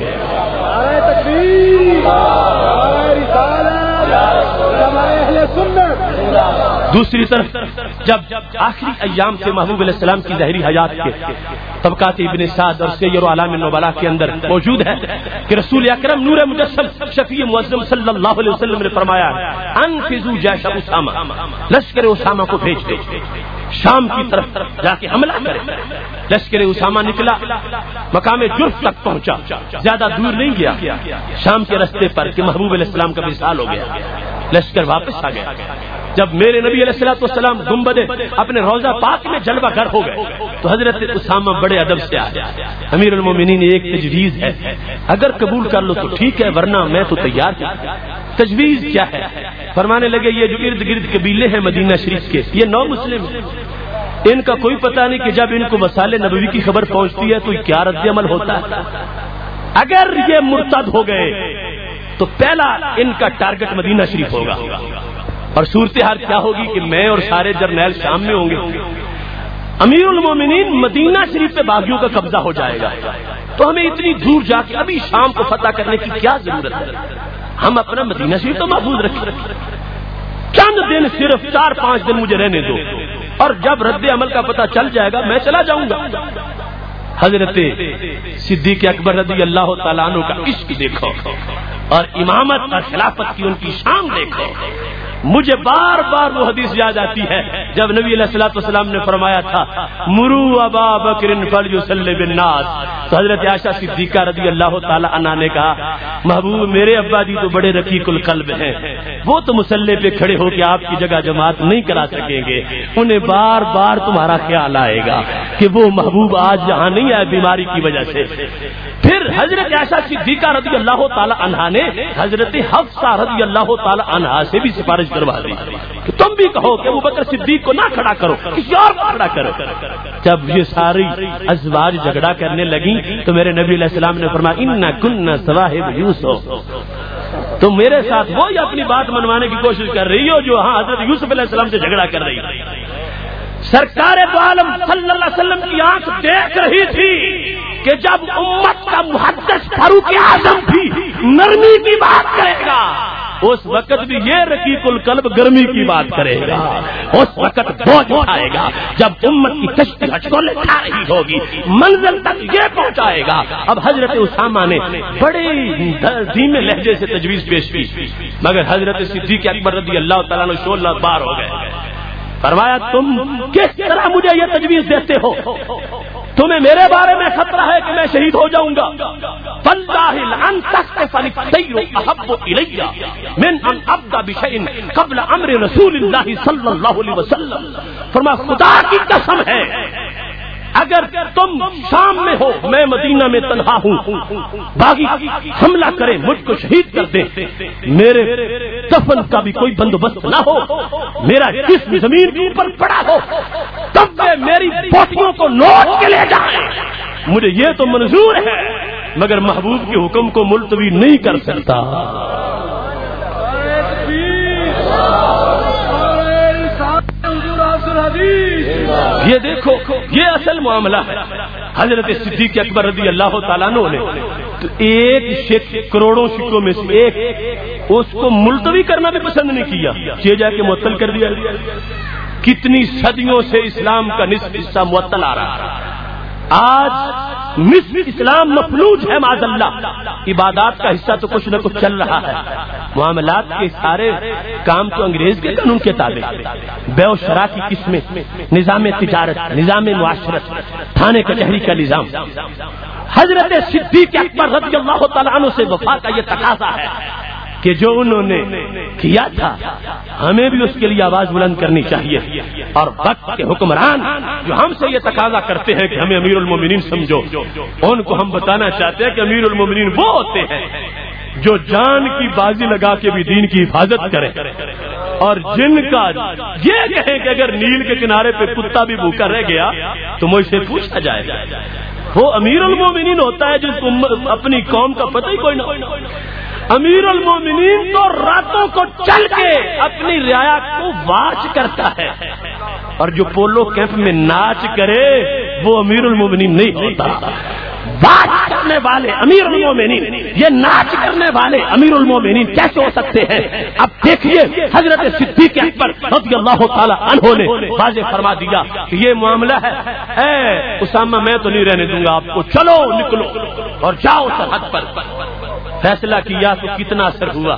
دوسری طرف جب آخری ایام سے محبوب علیہ السلام کی ظاہری حیات کے طبقات ابن سعد اور سیر اعلام النبلاء کے اندر موجود ہے کہ رسول اکرم نور مجسم شفیع معظم صلی اللہ علیہ وسلم نے فرمایا انفذوا جیش اسامہ, لشکر اسامہ کو بھیج دے, شام کی طرف جا کے حملہ کرے. لشکر اسامہ نکلا, مقام جرف تک پہنچا, زیادہ دور نہیں گیا, شام کے راستے پر کہ محبوب علیہ السلام کا وصال ہو گیا. لشکر واپس آ گیا. جب میرے نبی علیہ الصلوۃ والسلام گنبد اپنے روضہ پاک میں جلوہ گر ہو گئے تو حضرت اسامہ بڑے ادب سے آئے. امیر المومنین ایک تجویز ہے, اگر قبول کر لو تو ٹھیک ہے, ورنہ میں تو تیار ہوں. تجویز کیا ہے؟ فرمانے لگے یہ جو ارد گرد قبیلے ہیں مدینہ شریف کے, یہ 9 مسلم ہیں, ان کا کوئی پتہ نہیں کہ جب ان کو وصال نبوی کی خبر پہنچتی ہے تو کیا رد عمل ہوتا ہے. اگر یہ مرتد ہو گئے تو پہلا ان کا ٹارگٹ مدینہ شریف ہوگا, اور صورتحال کیا ہوگی کہ میں اور سارے جرنیل شام میں ہوں گے. امیر المومنین مدینہ شریف پہ باغیوں کا قبضہ ہو جائے گا, تو ہمیں اتنی دور جا کے ابھی شام کو فتح کرنے کی کیا ضرورت ہے؟ ہم اپنا مدینہ شریف تو محفوظ رکھیں. چند دن, صرف 4-5 دن مجھے رہنے دو, اور جب رد عمل کا پتہ چل جائے گا میں چلا جاؤں گا. حضرت صدیق اکبر رضی اللہ تعالیٰ عنہ کا عشق دیکھو اور امامت اور خلافت کی ان کی شان دیکھو. مجھے بار بار وہ حدیث یاد آتی ہے جب نبی علیہ الصلوۃ والسلام نے فرمایا تھا مروا ابا بکر فلیصلی بالناس، تو حضرت عائشہ صدیقہ رضی اللہ تعالی عنہا نے کہا محبوب میرے ابا جی تو بڑے رقیق القلب ہیں، وہ تو مصلی پہ کھڑے ہو کے آپ کی جگہ جماعت نہیں کرا سکیں گے، انہیں بار بار تمہارا خیال آئے گا کہ وہ محبوب آج یہاں نہیں آئے بیماری کی وجہ سے۔ پھر حضرت عائشہ صدیقہ رضی اللہ تعالی عنہا نے حضرت حفصہ رضی اللہ تعالی عنہا سے بھی سفارش کروا دی کہ تم بھی کہو کہ ابو بکر صدیق کو نہ کھڑا کرو، کسی اور کو کھڑا کرو۔ جب یہ ساری ازواج جھگڑا کرنے لگی تو میرے نبی علیہ السلام نے فرمایا اِنَّ كُنَّ صَوَاحِبُ يُوسُف، تم میرے ساتھ وہی اپنی بات منوانے کی کوشش کر رہی ہو جو ہاں حضرت یوسف علیہ السلام سے جھگڑا کر رہی ہے۔ سرکار دو عالم صلی اللہ علیہ وسلم کی آنکھ دیکھ رہی تھی کہ جب امت کا محدث فاروق اعظم بھی نرمی کی بات کرے گا اس وقت بھی یہ رقیق القلب گرمی کی بات کرے گا، اس وقت بوجھ اٹھائے گا جب امت کی کشتی ہچکولے کھا رہی ہوگی منزل تک یہ پہنچائے گا۔ اب حضرت اسامہ نے بڑے دھیمے لہجے سے تجویز پیش کی مگر حضرت صدیق اکبر رضی اللہ تعالیٰ عنہ شعلہ بار ہو گئے۔ فرمایا تم کس طرح مجھے یہ تجویز دیتے ہو؟ تمہیں میرے بارے میں خطرہ ہے کہ میں شہید ہو جاؤں گا؟ فاللہ لأن تختفل السیر احب الی من ان ابدا بشیء قبل امر رسول اللہ صلی اللہ علیہ وسلم۔ فرمایا خدا کی قسم ہے اگر تم شام میں ہو میں مدینہ میں تنہا ہوں، باغی حملہ کرے مجھ کو شہید کر دے، میرے دفن کا بھی کوئی بندوبست نہ ہو، میرا جسم زمین کے اوپر پڑا ہو تب وہ میری بوٹیوں کو نوچ کے لے جائیں، مجھے یہ تو منظور ہے مگر محبوب کے حکم کو ملتوی نہیں کر سکتا۔ یہ دیکھو یہ اصل معاملہ ہے۔ حضرت صدیق اکبر رضی اللہ تعالیٰ عنہ نے تو ایک کروڑوں سکوں میں سے ایک اس کو ملتوی کرنا بھی پسند نہیں کیا، یہ جا کے معطل کر دیا۔ کتنی صدیوں سے اسلام کا نصف حصہ معطل آ رہا ہے، آج نصف اسلام مفلوج ہے معاذ اللہ، عبادات کا حصہ تو کچھ نہ کچھ چل رہا ہے، معاملات کے سارے کام تو انگریز کے قانون کے تابع، بیع و شراء کی قسمیں، نظام تجارت، نظام معاشرت، تھانے کچہری کا نظام۔ حضرت صدیق اکبر رضی اللہ تعالیٰ عنہ سے وفا کا یہ تقاضا ہے کہ جو انہوں نے کیا تھا ہمیں بھی اس کے لیے آواز بلند کرنی چاہیے، اور وقت کے حکمران جو ہم سے یہ تقاضا کرتے ہیں کہ ہمیں امیر المومنین سمجھو، ان کو ہم بتانا چاہتے ہیں کہ امیر المومنین وہ ہوتے ہیں جو جان کی بازی لگا کے بھی دین کی حفاظت کریں، اور جن کا یہ کہیں کہ اگر نیل کے کنارے پہ کتا بھی بھوکا رہ گیا تو مجھ سے پوچھا جائے گا، وہ امیر المومنین ہوتا ہے جس کو اپنی قوم کا پتہ ہی کوئی نہ ہو۔ امیر المومنین تو راتوں کو چل کے اپنی رعایا کو واچ کرتا ہے، اور جو پولو کیمپ میں ناچ کرے وہ امیر المومنین نہیں ہوتا۔ واچ کرنے والے امیر المومنین، یہ ناچ کرنے والے امیر المومنین کیسے ہو سکتے ہیں؟ اب دیکھیے حضرت صدیق اکبر رضی اللہ تعالی عنہ نے واضح فرما دیا کہ یہ معاملہ ہے، اے اسامہ میں تو نہیں رہنے دوں گا آپ کو، چلو نکلو اور جاؤ سرحد پر۔ فیصلہ کیا تو کتنا اثر ہوا،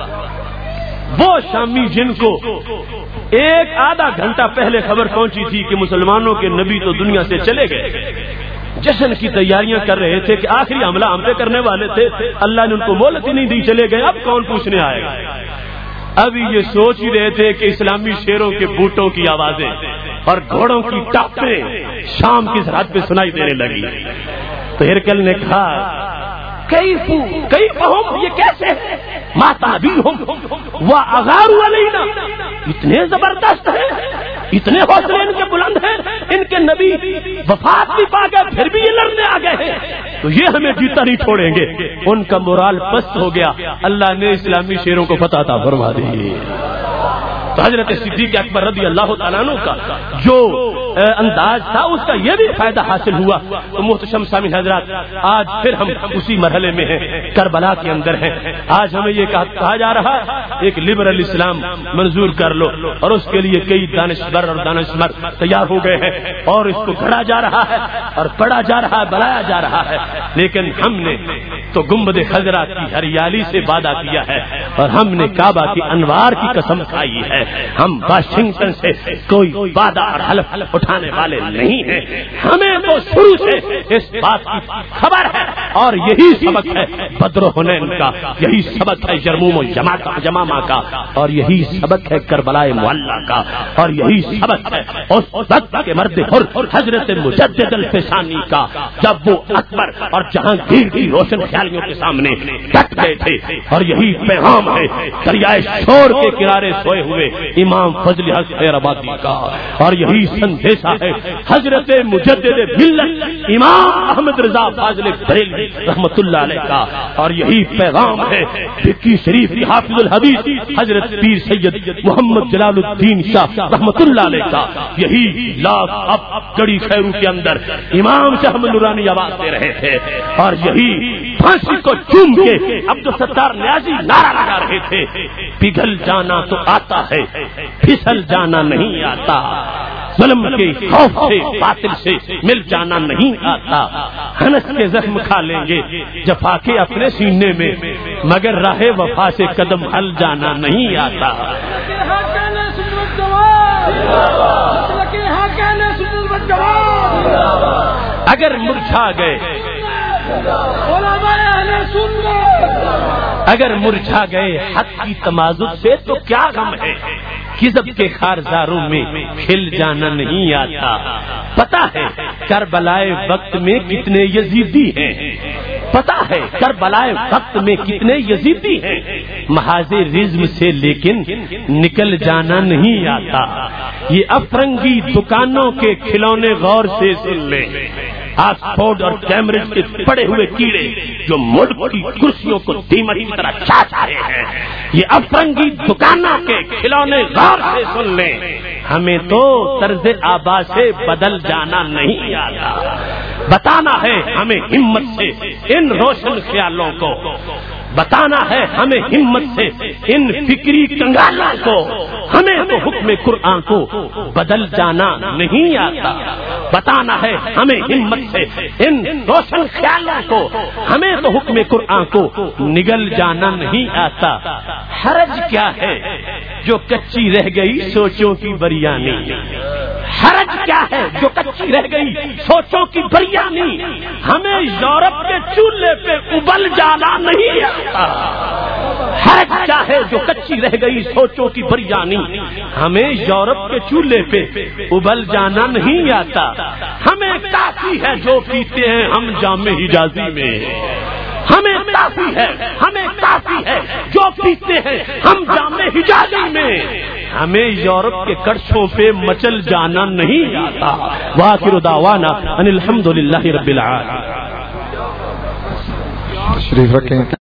وہ شامی جن کو ایک آدھا گھنٹہ پہلے خبر پہنچی تھی کہ مسلمانوں کے نبی تو دنیا سے چلے گئے، جشن کی تیاریاں کر رہے تھے کہ آخری حملہ ہم پہ کرنے والے تھے، اللہ نے ان کو مہلت ہی نہیں دی، چلے گئے، اب کون پوچھنے آئے گا؟ ابھی یہ سوچ ہی رہے تھے کہ اسلامی شیروں کے بوٹوں کی آوازیں اور گھوڑوں کی ٹاپیں شام کی سرحد پہ سنائی دینے لگی، تو ہرکل نے کہا کیفہم، یہ کیسے ماتا نبیہم واغاروا علینا، اتنے زبردست ہیں، اتنے حوصلے ان کے بلند ہیں، ان کے نبی وفات بھی پا گئے پھر بھی یہ لڑنے آ گئے ہیں، تو یہ ہمیں جیتا نہیں چھوڑیں گے۔ ان کا مورال پست ہو گیا، اللہ نے اسلامی شیروں کو فتح عطا فرما دی۔ تو حضرت صدیق اکبر رضی اللہ تعالیٰ عنہ کا جو انداز تھا اس کا یہ بھی فائدہ حاصل ہوا۔ تو محتشم سامعین حضرات، آج پھر ہم اسی مرحلے میں ہیں، کربلا کے اندر ہیں۔ آج ہمیں یہ کہا جا رہا ہے ایک لبرل اسلام منظور کر لو، اور اس کے لیے کئی دانشور اور دانشمند تیار ہو گئے ہیں، اور اس کو گھڑا جا رہا ہے اور پڑھا جا رہا ہے، بلایا جا رہا ہے، لیکن ہم نے تو گنبد خضرا کی ہریالی سے وعدہ کیا ہے اور ہم نے کعبہ کی انوار کی قسم کھائی ہے. ہم واشنگٹن سے کوئی وعدہ اور حلف اٹھانے والے نہیں ہیں. ہمیں تو شروع سے اس بات کی خبر ہے اور یہی سبق ہے بدر و حنین کا, یہی سبق ہے یرموم و یمامہ کا, اور یہی سبق ہے کربلائے معلی کا, اور یہی سبق ہے اس وقت کے مرد حر حضرت مجدد الفسانی کا جب وہ اکبر اور جہانگیر کی روشن خیالیوں کے سامنے ڈٹ گئے تھے. اور یہی پیغام ہے دریائے شور کے کنارے سوئے ہوئے امام فضل حق خیرآبادی کا, اور یہی سندیشہ ہے حضرت مجدد ملت امام احمد رضا فاضل بریلوی رحمت اللہ علیہ کا, اور یہی پیغام ہے فقی شریف کی حافظ الحدیث حضرت پیر سید محمد جلال الدین شاہ رحمت اللہ علیہ کا. یہی لاکھ اب گڑی خیرو کے اندر امام شاہ احمد نورانی آواز دے رہے تھے, اور یہی پھانسی کو چوم کے عبدالستار نیازی نعرہ لگا رہے تھے, پگھل جانا تو آتا ہے پھسل جانا نہیں آتا, ظلم کے خوف سے باطل سے مل جانا نہیں آتا, ہنس کے زخم کھا لیں گے جفا کے اپنے سینے میں مگر راہ وفا سے قدم ہل جانا نہیں آتا. اگر مرجھا گئے اگر مرجھا گئے حق کی تمازن سے تو کیا غم ہے, کذب کے خارزاروں میں کھل جانا نہیں آتا. پتا ہے کربلائے وقت میں کتنے یزیدی ہیں, پتا ہے کربلائے وقت میں کتنے یزیدی ہیں, محاذ رزم سے لیکن نکل جانا نہیں آتا. یہ افرنگی دکانوں کے کھلونے غور سے سن لیں, آکسفورڈ اور کیمبرج کے پڑے ہوئے کیڑے جو ملک کی کرسیوں کو دیمک کی طرح چاٹ رہے ہیں, یہ افرنگی دکانوں کے کھلونے غور سے سن لیں, ہمیں تو طرز آبا سے بدل جانا نہیں آتا. بتانا ہے ہمیں ہمت سے ان روشن خیالوں کو, بتانا ہے ہمیں ہمت سے ان فکری کنگالوں کو, ہمیں تو حکم قرآن کو بدل جانا نہیں آتا. بتانا ہے ہمیں ہمت سے ان روشن خیالوں کو, ہمیں تو حکم قرآن کو نگل جانا نہیں آتا. حرج کیا ہے جو کچی رہ گئی سوچوں کی بریانی, حرج کیا ہے جو کچی رہ گئی سوچوں کی بریانی, ہمیں یورپ کے چولہے پہ ابل جانا نہیں آتا. حرج کیا ہے جو کچی رہ گئی سوچوں کی بریانی, ہمیں یورپ کے چولہے پہ ابل جانا نہیں آتا. ہمیں کافی ہے جو پیتے ہیں ہم جام حجازی میں, ہمیں کافی ہے, ہمیں کافی ہے جو پیتے ہیں ہم جام حجازی میں, ہمیں یورپ کے کڑچھوں پہ مچل جانا نہیں آتا. وآخر دعوانا ان الحمدللہ رب العالمین.